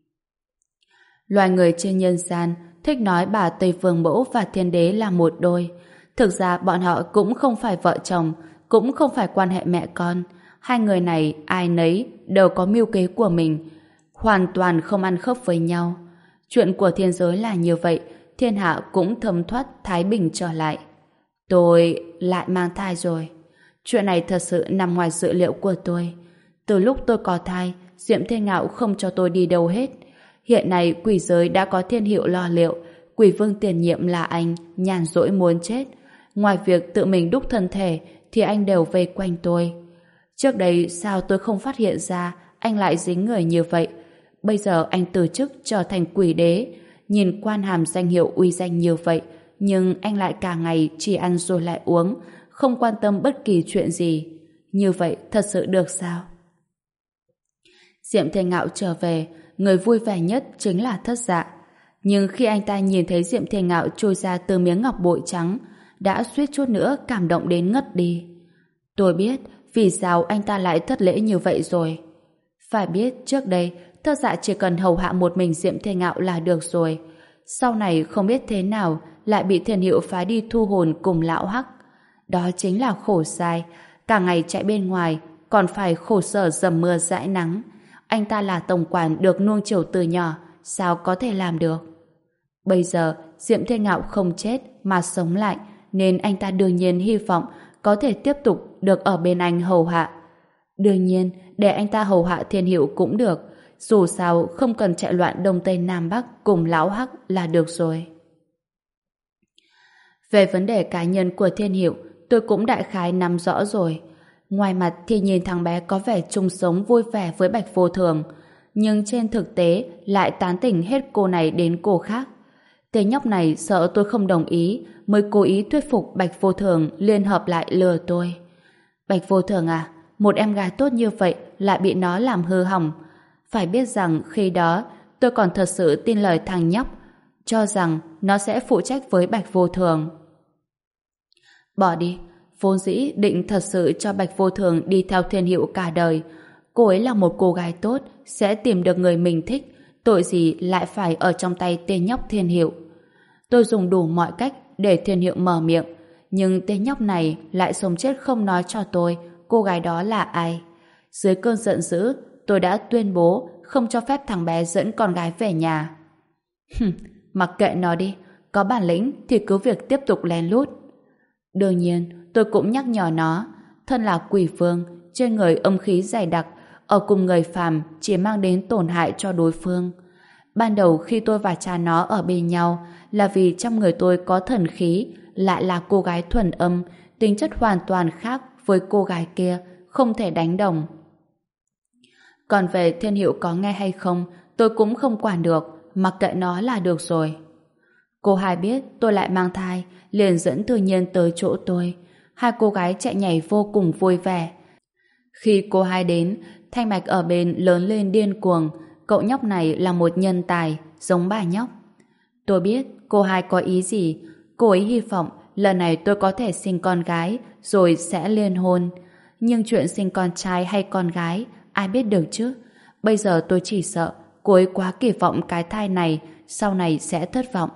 Loài người trên nhân gian thích nói bà Tây Vương Mẫu và Thiên Đế là một đôi. Thực ra bọn họ cũng không phải vợ chồng, cũng không phải quan hệ mẹ con. Hai người này ai nấy đều có mưu kế của mình, hoàn toàn không ăn khớp với nhau. Chuyện của thiên giới là như vậy, thiên hạ cũng thấm thoát thái bình trở lại. Tôi lại mang thai rồi. Chuyện này thật sự nằm ngoài dự liệu của tôi. Từ lúc tôi có thai, Diệm Thiên Ngạo không cho tôi đi đâu hết. Hiện nay quỷ giới đã có thiên hiệu lo liệu, quỷ vương tiền nhiệm là anh, nhàn rỗi muốn chết. Ngoài việc tự mình đúc thân thể, thì anh đều vây quanh tôi. Trước đây sao tôi không phát hiện ra anh lại dính người như vậy? Bây giờ anh từ chức trở thành quỷ đế, nhìn quan hàm danh hiệu uy danh như vậy, nhưng anh lại cả ngày chỉ ăn rồi lại uống, không quan tâm bất kỳ chuyện gì. Như vậy thật sự được sao? Diệm Thiên Ngạo trở về, người vui vẻ nhất chính là Thất Dạ. Nhưng khi anh ta nhìn thấy Diệm Thiên Ngạo trôi ra từ miếng ngọc bội trắng, đã suýt chút nữa cảm động đến ngất đi. Tôi biết vì sao anh ta lại thất lễ như vậy rồi. Phải biết trước đây Thất Dạ chỉ cần hầu hạ một mình Diệm Thiên Ngạo là được rồi. Sau này không biết thế nào lại bị Thiên Hiệu phái đi thu hồn cùng lão Hắc. Đó chính là khổ sai, cả ngày chạy bên ngoài còn phải khổ sở dầm mưa dãi nắng. Anh ta là tổng quản được nuông chiều từ nhỏ, sao có thể làm được? Bây giờ Diệm Thiên Ngạo không chết mà sống lại, nên anh ta đương nhiên hy vọng có thể tiếp tục được ở bên anh hầu hạ. Đương nhiên, để anh ta hầu hạ Thiên Hiệu cũng được, dù sao không cần chạy loạn Đông Tây Nam Bắc cùng lão Hắc là được rồi. Về vấn đề cá nhân của Thiên Hiệu, tôi cũng đại khái nắm rõ rồi. Ngoài mặt thì nhìn thằng bé có vẻ chung sống vui vẻ với Bạch Vô Thường, nhưng trên thực tế lại tán tỉnh hết cô này đến cô khác. Tên nhóc này sợ tôi không đồng ý mới cố ý thuyết phục Bạch Vô Thường liên hợp lại lừa tôi. Bạch Vô Thường à, một em gái tốt như vậy lại bị nó làm hư hỏng. Phải biết rằng khi đó tôi còn thật sự tin lời thằng nhóc, cho rằng nó sẽ phụ trách với Bạch Vô Thường. Bỏ đi, vốn dĩ định thật sự cho Bạch Vô Thường đi theo Thiên Hiệu cả đời. Cô ấy là một cô gái tốt, sẽ tìm được người mình thích, tội gì lại phải ở trong tay tên nhóc Thiên Hiệu. Tôi dùng đủ mọi cách để Thiên Hiệu mở miệng, nhưng tên nhóc này lại sống chết không nói cho tôi cô gái đó là ai. Dưới cơn giận dữ, tôi đã tuyên bố không cho phép thằng bé dẫn con gái về nhà. Hừm, mặc kệ nó đi, có bản lĩnh thì cứ việc tiếp tục lén lút. Đương nhiên, tôi cũng nhắc nhở nó, thân là quỷ vương, trên người âm khí dày đặc, ở cùng người phàm chỉ mang đến tổn hại cho đối phương. Ban đầu khi tôi và cha nó ở bên nhau là vì trong người tôi có thần khí, lại là cô gái thuần âm, tính chất hoàn toàn khác với cô gái kia, không thể đánh đồng. Còn về Thiên Hiệu có nghe hay không, tôi cũng không quản được, mặc kệ nó là được rồi. Cô hai biết tôi lại mang thai, liền dẫn Thư Nhiên tới chỗ tôi. Hai cô gái chạy nhảy vô cùng vui vẻ. Khi cô hai đến, Thanh Mạch ở bên lớn lên điên cuồng. Cậu nhóc này là một nhân tài, giống bà nhóc. Tôi biết cô hai có ý gì. Cô ấy hy vọng lần này tôi có thể sinh con gái, rồi sẽ liên hôn. Nhưng chuyện sinh con trai hay con gái, ai biết được chứ? Bây giờ tôi chỉ sợ cô ấy quá kỳ vọng cái thai này, sau này sẽ thất vọng.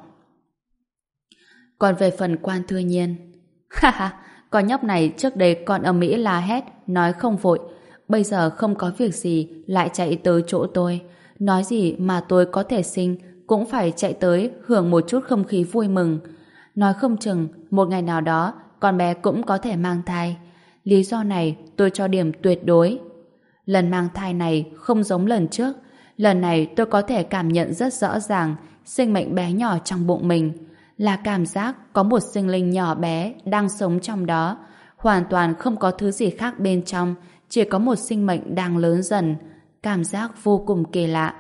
Còn về phần Quan Thư Nhiên, ha ha, con nhóc này trước đây còn ở Mỹ la hét, nói không vội, bây giờ không có việc gì lại chạy tới chỗ tôi, nói gì mà tôi có thể sinh cũng phải chạy tới hưởng một chút không khí vui mừng. Nói không chừng một ngày nào đó con bé cũng có thể mang thai. Lý do này tôi cho điểm tuyệt đối. Lần mang thai này không giống lần trước, lần này tôi có thể cảm nhận rất rõ ràng sinh mệnh bé nhỏ trong bụng mình, là cảm giác có một sinh linh nhỏ bé đang sống trong đó, hoàn toàn không có thứ gì khác bên trong, chỉ có một sinh mệnh đang lớn dần, cảm giác vô cùng kỳ lạ.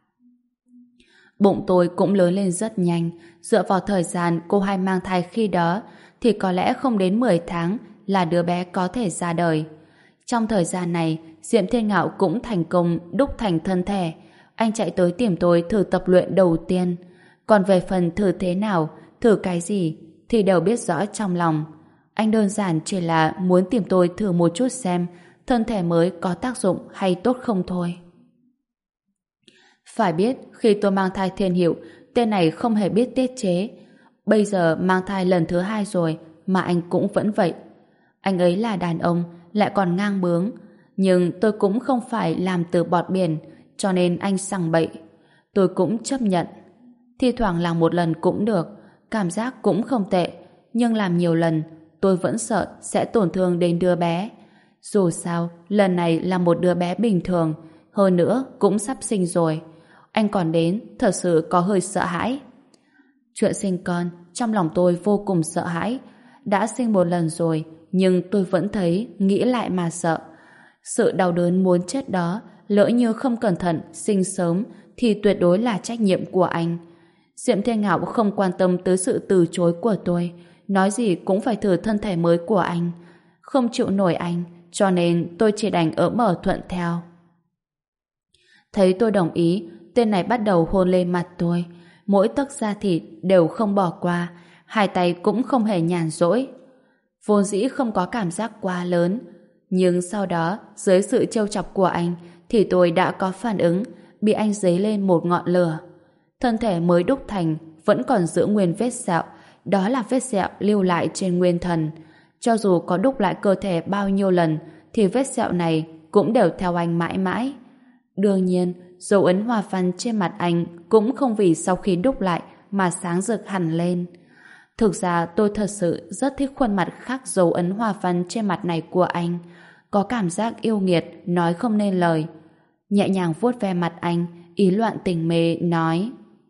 Bụng tôi cũng lớn lên rất nhanh, dựa vào thời gian cô hai mang thai khi đó thì có lẽ không đến mười tháng là đứa bé có thể ra đời. Trong thời gian này, Diệm Thiên Ngạo cũng thành công đúc thành thân thể. Anh chạy tới tìm tôi thử tập luyện đầu tiên. Còn về phần thử thế nào, thử cái gì thì đều biết rõ trong lòng. Anh đơn giản chỉ là muốn tìm tôi thử một chút xem thân thể mới có tác dụng hay tốt không thôi. Phải biết khi tôi mang thai Thiên Hiệu, tên này không hề biết tiết chế. Bây giờ mang thai lần thứ hai rồi mà anh cũng vẫn vậy. Anh ấy là đàn ông, lại còn ngang bướng. Nhưng tôi cũng không phải làm từ bọt biển, cho nên anh sằng bậy. Tôi cũng chấp nhận. Thi thoảng làm một lần cũng được, cảm giác cũng không tệ. Nhưng làm nhiều lần, tôi vẫn sợ sẽ tổn thương đến đứa bé. Dù sao, lần này là một đứa bé bình thường, hơn nữa cũng sắp sinh rồi. Anh còn đến, thật sự có hơi sợ hãi. Chuyện sinh con, trong lòng tôi vô cùng sợ hãi. Đã sinh một lần rồi, nhưng tôi vẫn thấy nghĩ lại mà sợ. Sự đau đớn muốn chết đó, lỡ như không cẩn thận sinh sớm thì tuyệt đối là trách nhiệm của anh. Diệm Thiên Ngạo không quan tâm tới sự từ chối của tôi, nói gì cũng phải thử thân thể mới của anh. Không chịu nổi anh, cho nên tôi chỉ đành ỡm mở thuận theo. Thấy tôi đồng ý, tên này bắt đầu hôn lên mặt tôi. Mỗi tấc da thịt đều không bỏ qua, hai tay cũng không hề nhàn rỗi. Vốn dĩ không có cảm giác quá lớn, nhưng sau đó, dưới sự trêu chọc của anh, thì tôi đã có phản ứng, bị anh dấy lên một ngọn lửa. Thân thể mới đúc thành, vẫn còn giữ nguyên vết sẹo, đó là vết sẹo lưu lại trên nguyên thần. Cho dù có đúc lại cơ thể bao nhiêu lần, thì vết sẹo này cũng đều theo anh mãi mãi. Đương nhiên, dấu ấn hoa văn trên mặt anh cũng không vì sau khi đúc lại mà sáng rực hẳn lên. Thực ra tôi thật sự rất thích khuôn mặt khắc dấu ấn hoa văn trên mặt này của anh. Có cảm giác yêu nghiệt, nói không nên lời. Nhẹ nhàng vuốt ve mặt anh, ý loạn tình mê, nói: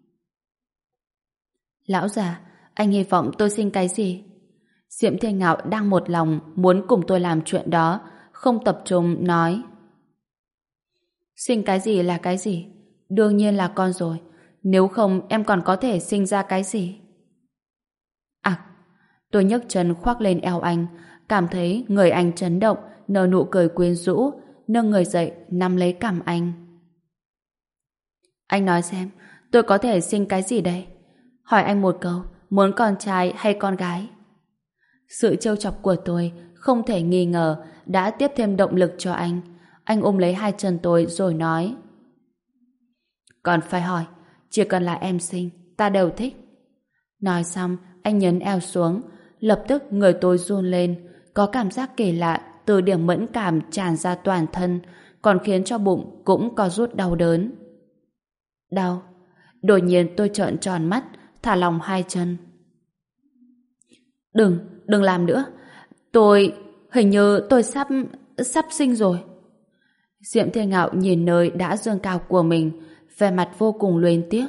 Lão già, anh hy vọng tôi sinh cái gì? Diệm Thiên Ngạo đang một lòng muốn cùng tôi làm chuyện đó, không tập trung nói. Sinh cái gì là cái gì? Đương nhiên là con rồi. Nếu không em còn có thể sinh ra cái gì? À, tôi nhấc chân khoác lên eo anh, cảm thấy người anh chấn động, nở nụ cười quyến rũ, nâng người dậy, nắm lấy cằm anh. Anh nói xem, tôi có thể sinh cái gì đây? Hỏi anh một câu, muốn con trai hay con gái? Sự trêu chọc của tôi không thể nghi ngờ đã tiếp thêm động lực cho anh. Anh ôm lấy hai chân tôi rồi nói. Còn phải hỏi, chỉ cần là em sinh, ta đều thích. Nói xong, anh nhấn eo xuống, lập tức người tôi run lên, có cảm giác kỳ lạ từ điểm mẫn cảm tràn ra toàn thân, còn khiến cho bụng cũng có rút đau đớn. Đau. Đột nhiên tôi trợn tròn mắt, thả lỏng hai chân. Đừng, đừng làm nữa. Tôi, hình như tôi sắp, sắp sinh rồi. Diệm Thiên Ngạo nhìn nơi đã dương cao của mình, vẻ mặt vô cùng luyến tiếc.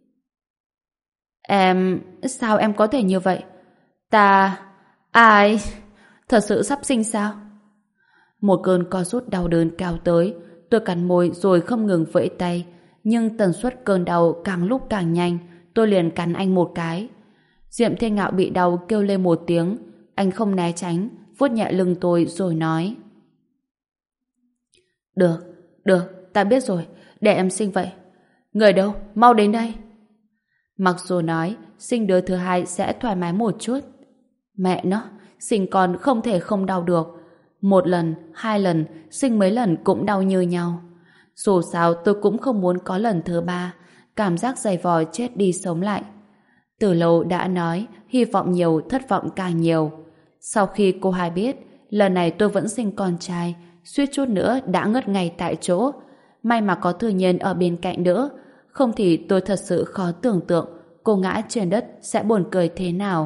Em, sao em có thể như vậy? Ta, ai, thật sự sắp sinh sao? Một cơn co rút đau đớn cao tới, tôi cắn môi rồi không ngừng vẫy tay, nhưng tần suất cơn đau càng lúc càng nhanh, tôi liền cắn anh một cái. Diệm Thiên Ngạo bị đau kêu lên một tiếng, anh không né tránh, vuốt nhẹ lưng tôi rồi nói. Được, được, ta biết rồi, để em sinh vậy. Người đâu, mau đến đây. Mặc dù nói sinh đứa thứ hai sẽ thoải mái một chút, mẹ nó, sinh con không thể không đau được. Một lần, hai lần, sinh mấy lần cũng đau như nhau. Dù sao tôi cũng không muốn có lần thứ ba, cảm giác dày vò chết đi sống lại. Từ lâu đã nói hy vọng nhiều, thất vọng càng nhiều. Sau khi cô hai biết lần này tôi vẫn sinh con trai, suýt chút nữa đã ngất ngay tại chỗ. May mà có Thư Nhiên ở bên cạnh nữa, không thì tôi thật sự khó tưởng tượng cô ngã trên đất sẽ buồn cười thế nào.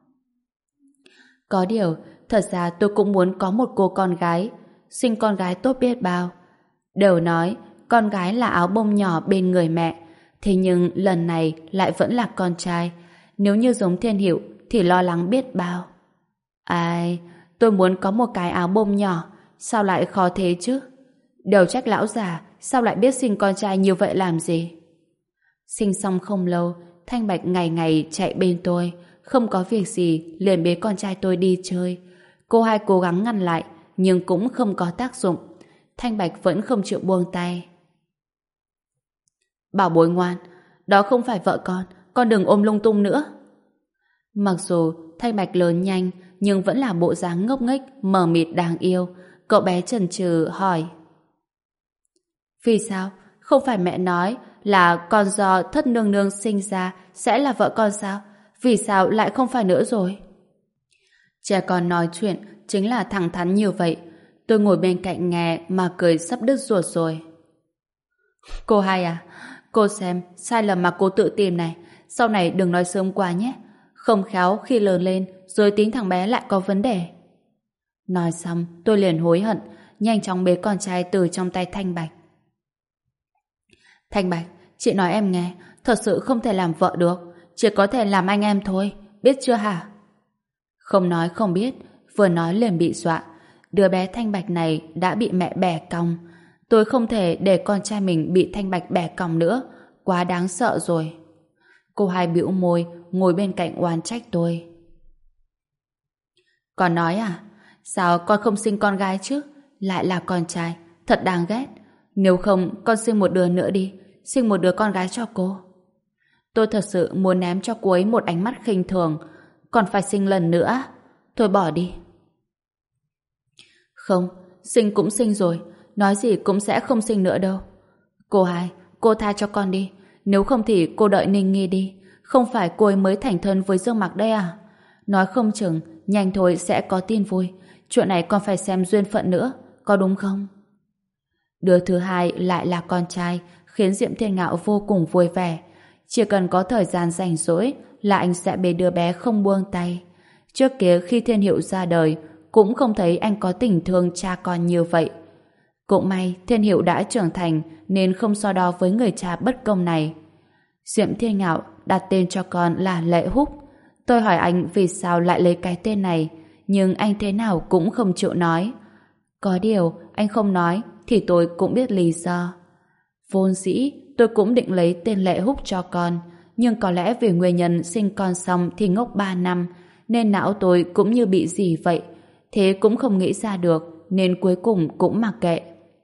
Có điều, thật ra tôi cũng muốn có một cô con gái, sinh con gái tốt biết bao. Đều nói con gái là áo bông nhỏ bên người mẹ, thế nhưng lần này lại vẫn là con trai. Nếu như giống Thiên Hiệu thì lo lắng biết bao. Ai, tôi muốn có một cái áo bông nhỏ, sao lại khó thế chứ? Đều trách lão già, sao lại biết sinh con trai như vậy làm gì? Sinh xong không lâu, Thanh Bạch ngày ngày chạy bên tôi, không có việc gì liền bế con trai tôi đi chơi. Cô hai cố gắng ngăn lại, nhưng cũng không có tác dụng. Thanh Bạch vẫn không chịu buông tay. Bảo bối ngoan, đó không phải vợ con, con đừng ôm lung tung nữa. Mặc dù Thanh Bạch lớn nhanh, nhưng vẫn là bộ dáng ngốc nghếch, mờ mịt đáng yêu. Cậu bé chần chừ hỏi. Vì sao? Không phải mẹ nói là con do Thất Nương Nương sinh ra sẽ là vợ con sao? Vì sao lại không phải nữa rồi? Trẻ con nói chuyện chính là thẳng thắn như vậy. Tôi ngồi bên cạnh nghe mà cười sắp đứt ruột rồi. Cô hai à, cô xem sai lầm mà cô tự tìm này, sau này đừng nói sớm quá nhé. Không khéo khi lớn lên rồi tính thằng bé lại có vấn đề. Nói xong tôi liền hối hận, nhanh chóng bế con trai từ trong tay Thanh Bạch. Thanh Bạch, chị nói em nghe, thật sự không thể làm vợ được, chỉ có thể làm anh em thôi, biết chưa hả? Không nói không biết, vừa nói liền bị dọa. Đứa bé Thanh Bạch này đã bị mẹ bẻ cong. Tôi không thể để con trai mình bị Thanh Bạch bẻ cong nữa, quá đáng sợ rồi. Cô hai bĩu môi, ngồi bên cạnh oán trách tôi. Con nói à, sao con không sinh con gái chứ? Lại là con trai, thật đáng ghét. Nếu không, con sinh một đứa nữa đi, sinh một đứa con gái cho cô. Tôi thật sự muốn ném cho cô ấy một ánh mắt khinh thường, còn phải sinh lần nữa. Thôi bỏ đi. Không, sinh cũng sinh rồi, nói gì cũng sẽ không sinh nữa đâu. Cô hai, cô tha cho con đi, nếu không thì cô đợi Ninh Nghi đi. Không phải cô ấy mới thành thân với Dương Mặc đây à? Nói không chừng, nhanh thôi sẽ có tin vui. Chuyện này còn phải xem duyên phận nữa, có đúng không? Đứa thứ hai lại là con trai, khiến Diệm Thiên Ngạo vô cùng vui vẻ. Chỉ cần có thời gian rảnh rỗi là anh sẽ bế đứa bé không buông tay. Trước kia khi Thiên Hiệu ra đời, cũng không thấy anh có tình thương cha con như vậy. Cũng may Thiên Hiệu đã trưởng thành nên không so đo với người cha bất công này. Diệm Thiên Ngạo đặt tên cho con là Lệ Húc. Tôi hỏi anh vì sao lại lấy cái tên này, nhưng anh thế nào cũng không chịu nói. Có điều, anh không nói, thì tôi cũng biết lý do. Vốn dĩ, tôi cũng định lấy tên Lệ Húc cho con, nhưng có lẽ vì nguyên nhân sinh con xong thì ngốc ba năm, nên não tôi cũng như bị gì vậy. Thế cũng không nghĩ ra được, nên cuối cùng cũng mặc kệ.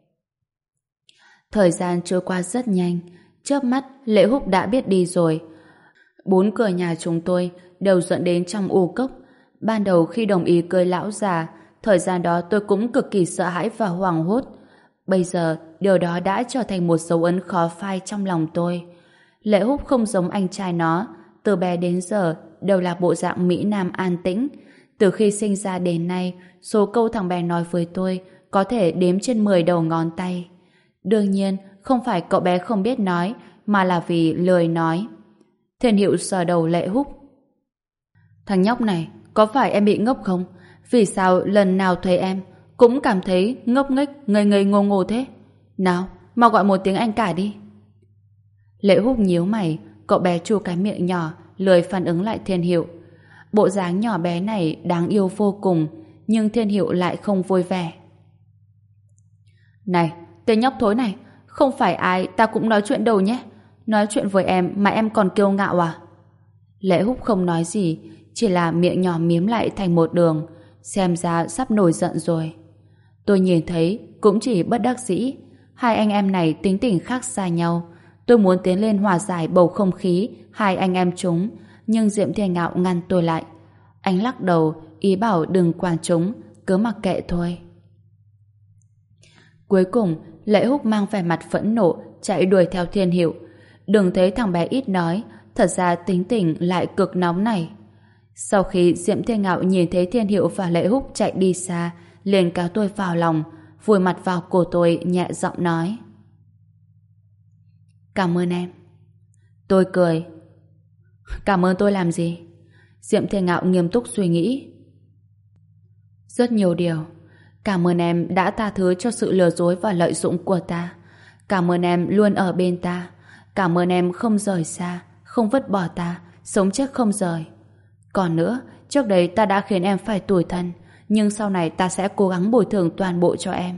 Thời gian trôi qua rất nhanh, chớp mắt Lệ Húc đã biết đi rồi. Bốn cửa nhà chúng tôi đều dẫn đến trong u cốc. Ban đầu khi đồng ý cưới lão già, thời gian đó tôi cũng cực kỳ sợ hãi và hoảng hốt. Bây giờ, điều đó đã trở thành một dấu ấn khó phai trong lòng tôi. Lệ Húc không giống anh trai nó, từ bé đến giờ đều là bộ dạng mỹ nam an tĩnh. Từ khi sinh ra đến nay, số câu thằng bé nói với tôi có thể đếm trên mười đầu ngón tay. Đương nhiên, không phải cậu bé không biết nói, mà là vì lười nói. Thiên Hiệu sờ đầu Lệ Húc. Thằng nhóc này, có phải em bị ngốc không? Vì sao lần nào thấy em cũng cảm thấy ngốc nghếch, ngây ngây ngô ngô thế? Nào, mau gọi một tiếng anh cả đi. Lệ Húc nhíu mày, cậu bé chu cái miệng nhỏ, lười phản ứng lại Thiên Hiệu. Bộ dáng nhỏ bé này đáng yêu vô cùng, nhưng Thiên Hiệu lại không vui vẻ. Này, tên nhóc thối này, không phải ai ta cũng nói chuyện đâu nhé. Nói chuyện với em mà em còn kiêu ngạo à? Lệ Húc không nói gì, chỉ là miệng nhỏ miếm lại thành một đường, xem ra sắp nổi giận rồi. Tôi nhìn thấy cũng chỉ bất đắc dĩ. Hai anh em này tính tình khác xa nhau. Tôi muốn tiến lên hòa giải bầu không khí hai anh em chúng, nhưng Diệm Thiên Ngạo ngăn tôi lại. Anh lắc đầu, ý bảo đừng quản chúng, cứ mặc kệ thôi. Cuối cùng, Lệ Húc mang vẻ mặt phẫn nộ chạy đuổi theo Thiên Hiệu. Đừng thấy thằng bé ít nói, thật ra tính tình lại cực nóng này. Sau khi Diệm Thiên Ngạo nhìn thấy Thiên Hiệu và Lệ Húc chạy đi xa, liền kéo tôi vào lòng, vùi mặt vào cổ tôi nhẹ giọng nói: Cảm ơn em. Tôi cười. Cảm ơn tôi làm gì? Diệm Thiên Ngạo nghiêm túc suy nghĩ. Rất nhiều điều. Cảm ơn em đã tha thứ cho sự lừa dối và lợi dụng của ta. Cảm ơn em luôn ở bên ta. Cảm ơn em không rời xa, không vứt bỏ ta, sống chết không rời. Còn nữa, trước đây ta đã khiến em phải tủi thân, nhưng sau này ta sẽ cố gắng bồi thường toàn bộ cho em.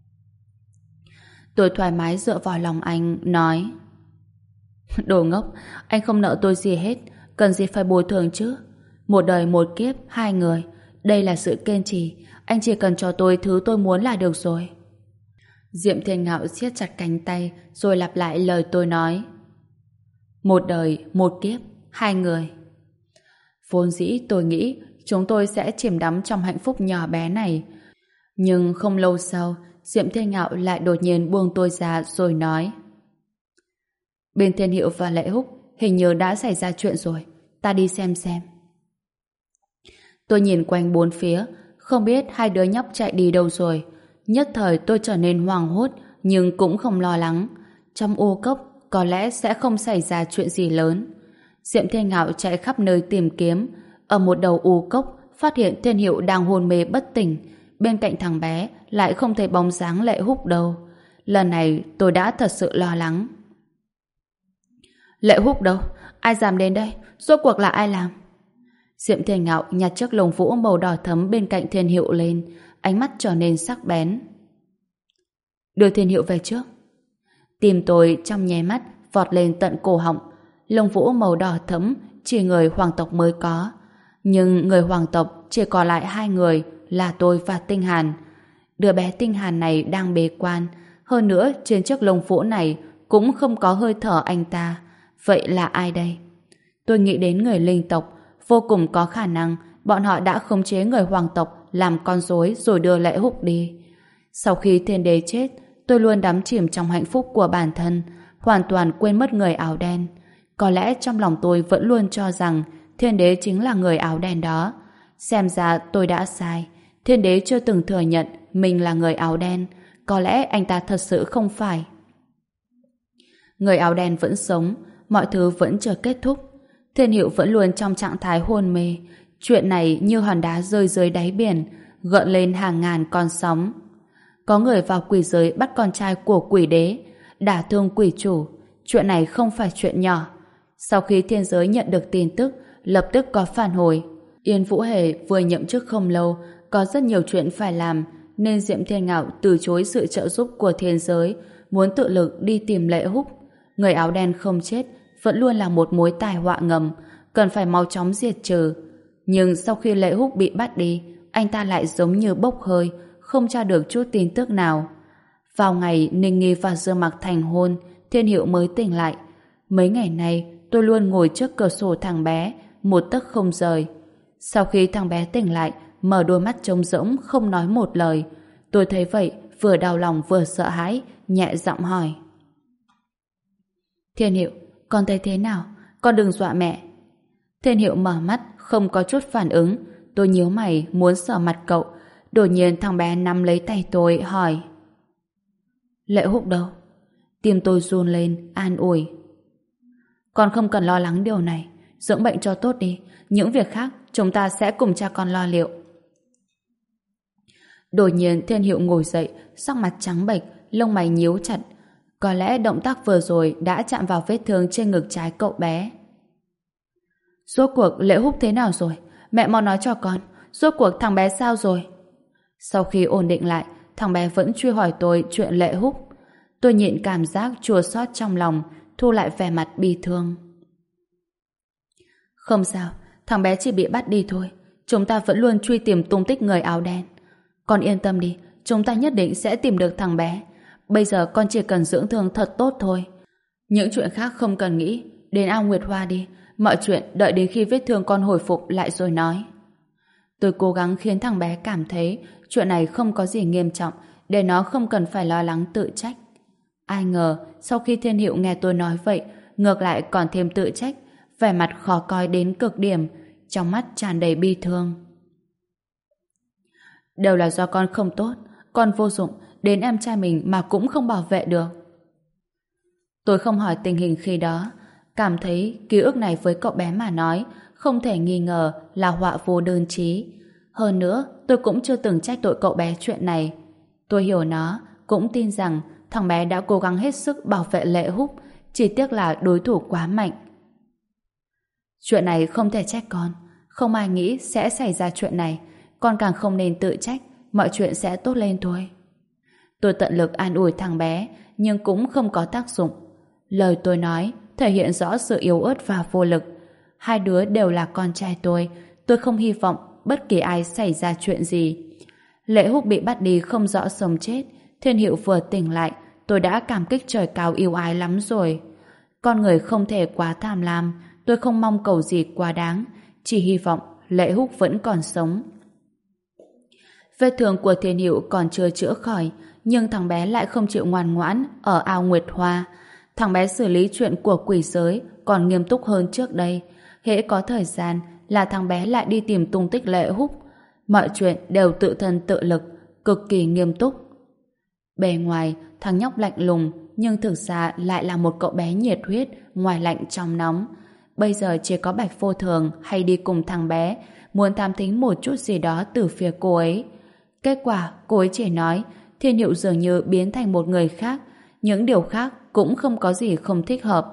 Tôi thoải mái dựa vào lòng anh, nói: Đồ ngốc, anh không nợ tôi gì hết, cần gì phải bồi thường chứ? Một đời một kiếp, hai người, đây là sự kiên trì, anh chỉ cần cho tôi thứ tôi muốn là được rồi. Diệm Thiên Ngạo siết chặt cánh tay, rồi lặp lại lời tôi nói: Một đời, một kiếp, hai người. Vốn dĩ tôi nghĩ chúng tôi sẽ chìm đắm trong hạnh phúc nhỏ bé này. Nhưng không lâu sau, Diệm Thiên Ngạo lại đột nhiên buông tôi ra rồi nói: Bên Thiên Hiệu và Lệ Húc hình như đã xảy ra chuyện rồi, ta đi xem xem. Tôi nhìn quanh bốn phía, không biết hai đứa nhóc chạy đi đâu rồi. Nhất thời tôi trở nên hoảng hốt, nhưng cũng không lo lắng. Trong ô cốc có lẽ sẽ không xảy ra chuyện gì lớn. Diệm Thiên Ngạo chạy khắp nơi tìm kiếm. Ở một đầu u cốc phát hiện Thiên Hiệu đang hôn mê bất tỉnh. Bên cạnh thằng bé lại không thấy bóng dáng Lệ Húc đâu. Lần này tôi đã thật sự lo lắng. Lệ Húc đâu? Ai dám đến đây? Rốt cuộc là ai làm? Diệm Thiên Ngạo nhặt chiếc lồng vũ màu đỏ thẫm bên cạnh Thiên Hiệu lên, ánh mắt trở nên sắc bén. Đưa Thiên Hiệu về trước. Tim tôi trong nháy mắt vọt lên tận cổ họng. Lông vũ màu đỏ thẫm chỉ người hoàng tộc mới có, nhưng người hoàng tộc chỉ còn lại hai người, là tôi và Tinh Hàn. Đứa bé Tinh Hàn này đang bế quan, hơn nữa trên chiếc lông vũ này cũng không có hơi thở anh ta. Vậy là ai đây? Tôi nghĩ đến người linh tộc, vô cùng có khả năng bọn họ đã khống chế người hoàng tộc làm con rối rồi đưa Lệ Húc đi. Sau khi Thiên Đế chết, tôi luôn đắm chìm trong hạnh phúc của bản thân, hoàn toàn quên mất người áo đen. Có lẽ trong lòng tôi vẫn luôn cho rằng Thiên Đế chính là người áo đen đó. Xem ra tôi đã sai. Thiên Đế chưa từng thừa nhận mình là người áo đen. Có lẽ anh ta thật sự không phải. Người áo đen vẫn sống, mọi thứ vẫn chưa kết thúc. Thiên Hiệu vẫn luôn trong trạng thái hôn mê. Chuyện này như hòn đá rơi dưới đáy biển, gợn lên hàng ngàn con sóng. Có người vào quỷ giới bắt con trai của quỷ đế, đả thương quỷ chủ. Chuyện này không phải chuyện nhỏ. Sau khi thiên giới nhận được tin tức, lập tức có phản hồi. Yên Vũ Hề vừa nhậm chức không lâu, có rất nhiều chuyện phải làm, nên Diệm Thiên Ngạo từ chối sự trợ giúp của thiên giới, muốn tự lực đi tìm Lệ Húc. Người áo đen không chết vẫn luôn là một mối tai họa ngầm, cần phải mau chóng diệt trừ. Nhưng sau khi Lệ Húc bị bắt đi, anh ta lại giống như bốc hơi, không tra được chút tin tức nào. Vào ngày Ninh Nghi và Dương Mặc thành hôn, Thiên Hiệu mới tỉnh lại. Mấy ngày nay, tôi luôn ngồi trước cửa sổ thằng bé, một tấc không rời. Sau khi thằng bé tỉnh lại, mở đôi mắt trống rỗng, không nói một lời. Tôi thấy vậy, vừa đau lòng vừa sợ hãi, nhẹ giọng hỏi. Thiên Hiệu, con thấy thế nào? Con đừng dọa mẹ. Thiên Hiệu mở mắt, không có chút phản ứng. Tôi nhíu mày, muốn sờ mặt cậu. Đột nhiên thằng bé nắm lấy tay tôi, hỏi. Lệ Húc đâu? Tim tôi run lên, an ủi. Con không cần lo lắng điều này. Dưỡng bệnh cho tốt đi. Những việc khác, chúng ta sẽ cùng cha con lo liệu. Đột nhiên Thiên Hiệu ngồi dậy, sắc mặt trắng bệch, lông mày nhíu chặt. Có lẽ động tác vừa rồi đã chạm vào vết thương trên ngực trái cậu bé. Rốt cuộc Lệ Húc thế nào rồi? Mẹ mau nói cho con. Rốt cuộc thằng bé sao rồi? Sau khi ổn định lại, thằng bé vẫn truy hỏi tôi chuyện Lệ Húc. Tôi nhịn cảm giác chua xót trong lòng, thu lại vẻ mặt bi thương. Không sao, thằng bé chỉ bị bắt đi thôi. Chúng ta vẫn luôn truy tìm tung tích người áo đen. Con yên tâm đi, chúng ta nhất định sẽ tìm được thằng bé. Bây giờ con chỉ cần dưỡng thương thật tốt thôi. Những chuyện khác không cần nghĩ. Đến ao Nguyệt Hoa đi. Mọi chuyện đợi đến khi vết thương con hồi phục lại rồi nói. Tôi cố gắng khiến thằng bé cảm thấy chuyện này không có gì nghiêm trọng, để nó không cần phải lo lắng tự trách. Ai ngờ sau khi Thiên Hiệu nghe tôi nói vậy, ngược lại còn thêm tự trách, vẻ mặt khó coi đến cực điểm, trong mắt tràn đầy bi thương. Đều là do con không tốt, con vô dụng, đến em trai mình mà cũng không bảo vệ được. Tôi không hỏi tình hình khi đó, cảm thấy ký ức này với cậu bé mà nói không thể nghi ngờ là họa vô đơn chí. Hơn nữa, tôi cũng chưa từng trách tội cậu bé chuyện này. Tôi hiểu nó, cũng tin rằng thằng bé đã cố gắng hết sức bảo vệ Lệ Húc, chỉ tiếc là đối thủ quá mạnh. Chuyện này không thể trách con, không ai nghĩ sẽ xảy ra chuyện này, con càng không nên tự trách, mọi chuyện sẽ tốt lên thôi. Tôi tận lực an ủi thằng bé, nhưng cũng không có tác dụng. Lời tôi nói thể hiện rõ sự yếu ớt và vô lực. Hai đứa đều là con trai tôi, tôi không hy vọng bất kỳ ai xảy ra chuyện gì. Lệ Húc bị bắt đi không rõ sống chết, Thiên Hiệu vừa tỉnh lại, tôi đã cảm kích trời cao yêu ái lắm rồi. Con người không thể quá tham lam, tôi không mong cầu gì quá đáng, chỉ hy vọng Lệ Húc vẫn còn sống. Vết thương của Thiên Hiệu còn chưa chữa khỏi, nhưng thằng bé lại không chịu ngoan ngoãn ở ao Nguyệt Hoa. Thằng bé xử lý chuyện của quỷ giới còn nghiêm túc hơn trước đây. Hễ có thời gian là thằng bé lại đi tìm tung tích Lệ Húc. Mọi chuyện đều tự thân tự lực, cực kỳ nghiêm túc. Bề ngoài, thằng nhóc lạnh lùng, nhưng thực ra lại là một cậu bé nhiệt huyết, ngoài lạnh trong nóng. Bây giờ chỉ có Bạch Vô Thường hay đi cùng thằng bé, muốn tham thính một chút gì đó từ phía cô ấy. Kết quả, cô ấy chỉ nói Thiên Hiệu dường như biến thành một người khác, những điều khác cũng không có gì không thích hợp.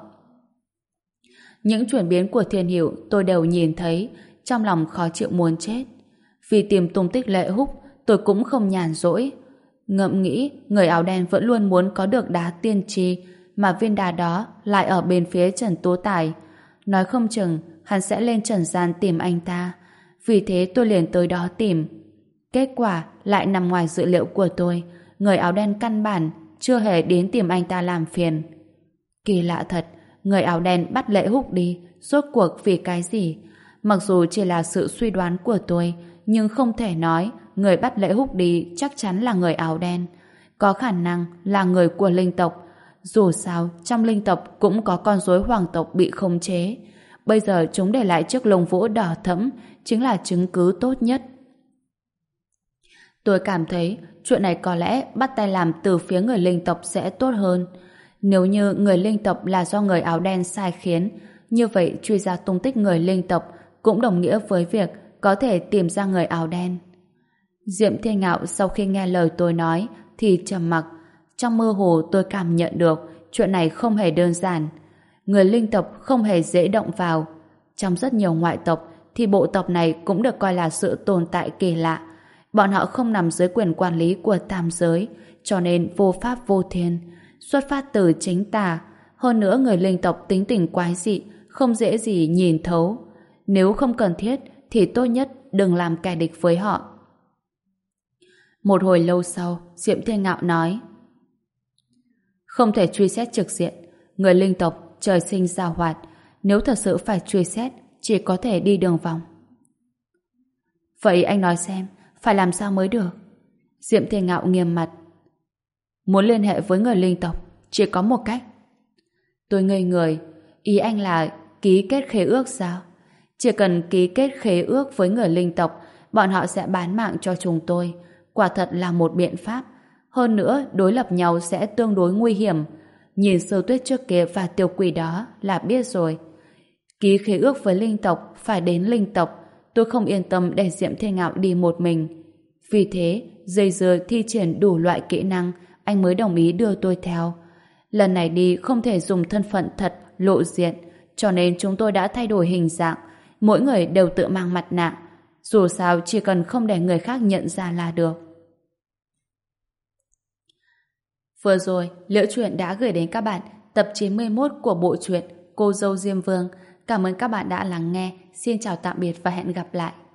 Những chuyển biến của Thiên Hiệu tôi đều nhìn thấy, trong lòng khó chịu muốn chết. Vì tìm tung tích Lệ Húc, tôi cũng không nhàn rỗi. Ngẫm nghĩ, người áo đen vẫn luôn muốn có được đá tiên tri, mà viên đá đó lại ở bên phía Trần Tú Tài. Nói không chừng, hắn sẽ lên trần gian tìm anh ta. Vì thế tôi liền tới đó tìm. Kết quả lại nằm ngoài dự liệu của tôi. Người áo đen căn bản chưa hề đến tìm anh ta làm phiền. Kỳ lạ thật, người áo đen bắt Lệ Húc đi, rốt cuộc vì cái gì? Mặc dù chỉ là sự suy đoán của tôi, nhưng không thể nói người bắt Lệ Húc đi chắc chắn là người áo đen. Có khả năng là người của linh tộc. Dù sao, trong linh tộc cũng có con rối hoàng tộc bị khống chế. Bây giờ chúng để lại chiếc lông vũ đỏ thẫm, chính là chứng cứ tốt nhất. Tôi cảm thấy chuyện này có lẽ bắt tay làm từ phía người linh tộc sẽ tốt hơn. Nếu như người linh tộc là do người áo đen sai khiến, như vậy truy ra tung tích người linh tộc cũng đồng nghĩa với việc có thể tìm ra người áo đen. Diệm Thiên Ngạo sau khi nghe lời tôi nói thì trầm mặc. Trong mơ hồ tôi cảm nhận được chuyện này không hề đơn giản. Người linh tộc không hề dễ động vào. Trong rất nhiều ngoại tộc thì bộ tộc này cũng được coi là sự tồn tại kỳ lạ. Bọn họ không nằm dưới quyền quản lý của tam giới, cho nên vô pháp vô thiên, xuất phát từ chính tà. Hơn nữa người linh tộc tính tình quái dị, không dễ gì nhìn thấu. Nếu không cần thiết, thì tốt nhất đừng làm kẻ địch với họ. Một hồi lâu sau, Diệm Thiên Ngạo nói: không thể truy xét trực diện. Người linh tộc trời sinh giàu hoạt, nếu thật sự phải truy xét, chỉ có thể đi đường vòng. Vậy anh nói xem, phải làm sao mới được? Diệm Thiên Ngạo nghiêm mặt. Muốn liên hệ với người linh tộc, chỉ có một cách. Tôi ngây người, ý anh là ký kết khế ước sao? Chỉ cần ký kết khế ước với người linh tộc, bọn họ sẽ bán mạng cho chúng tôi. Quả thật là một biện pháp. Hơn nữa, đối lập nhau sẽ tương đối nguy hiểm. Nhìn Sơ Tuyết trước kia và tiểu quỷ đó là biết rồi. Ký khế ước với linh tộc phải đến linh tộc. Tôi không yên tâm để Diệm Thiên Ngạo đi một mình. Vì thế, dây dưa thi triển đủ loại kỹ năng, anh mới đồng ý đưa tôi theo. Lần này đi không thể dùng thân phận thật lộ diện, cho nên chúng tôi đã thay đổi hình dạng. Mỗi người đều tự mang mặt nạ. Dù sao chỉ cần không để người khác nhận ra là được. Vừa rồi, Liễu Chuyện đã gửi đến các bạn tập chín mươi mốt của bộ truyện Cô Dâu Diêm Vương. Cảm ơn các bạn đã lắng nghe. Xin chào tạm biệt và hẹn gặp lại.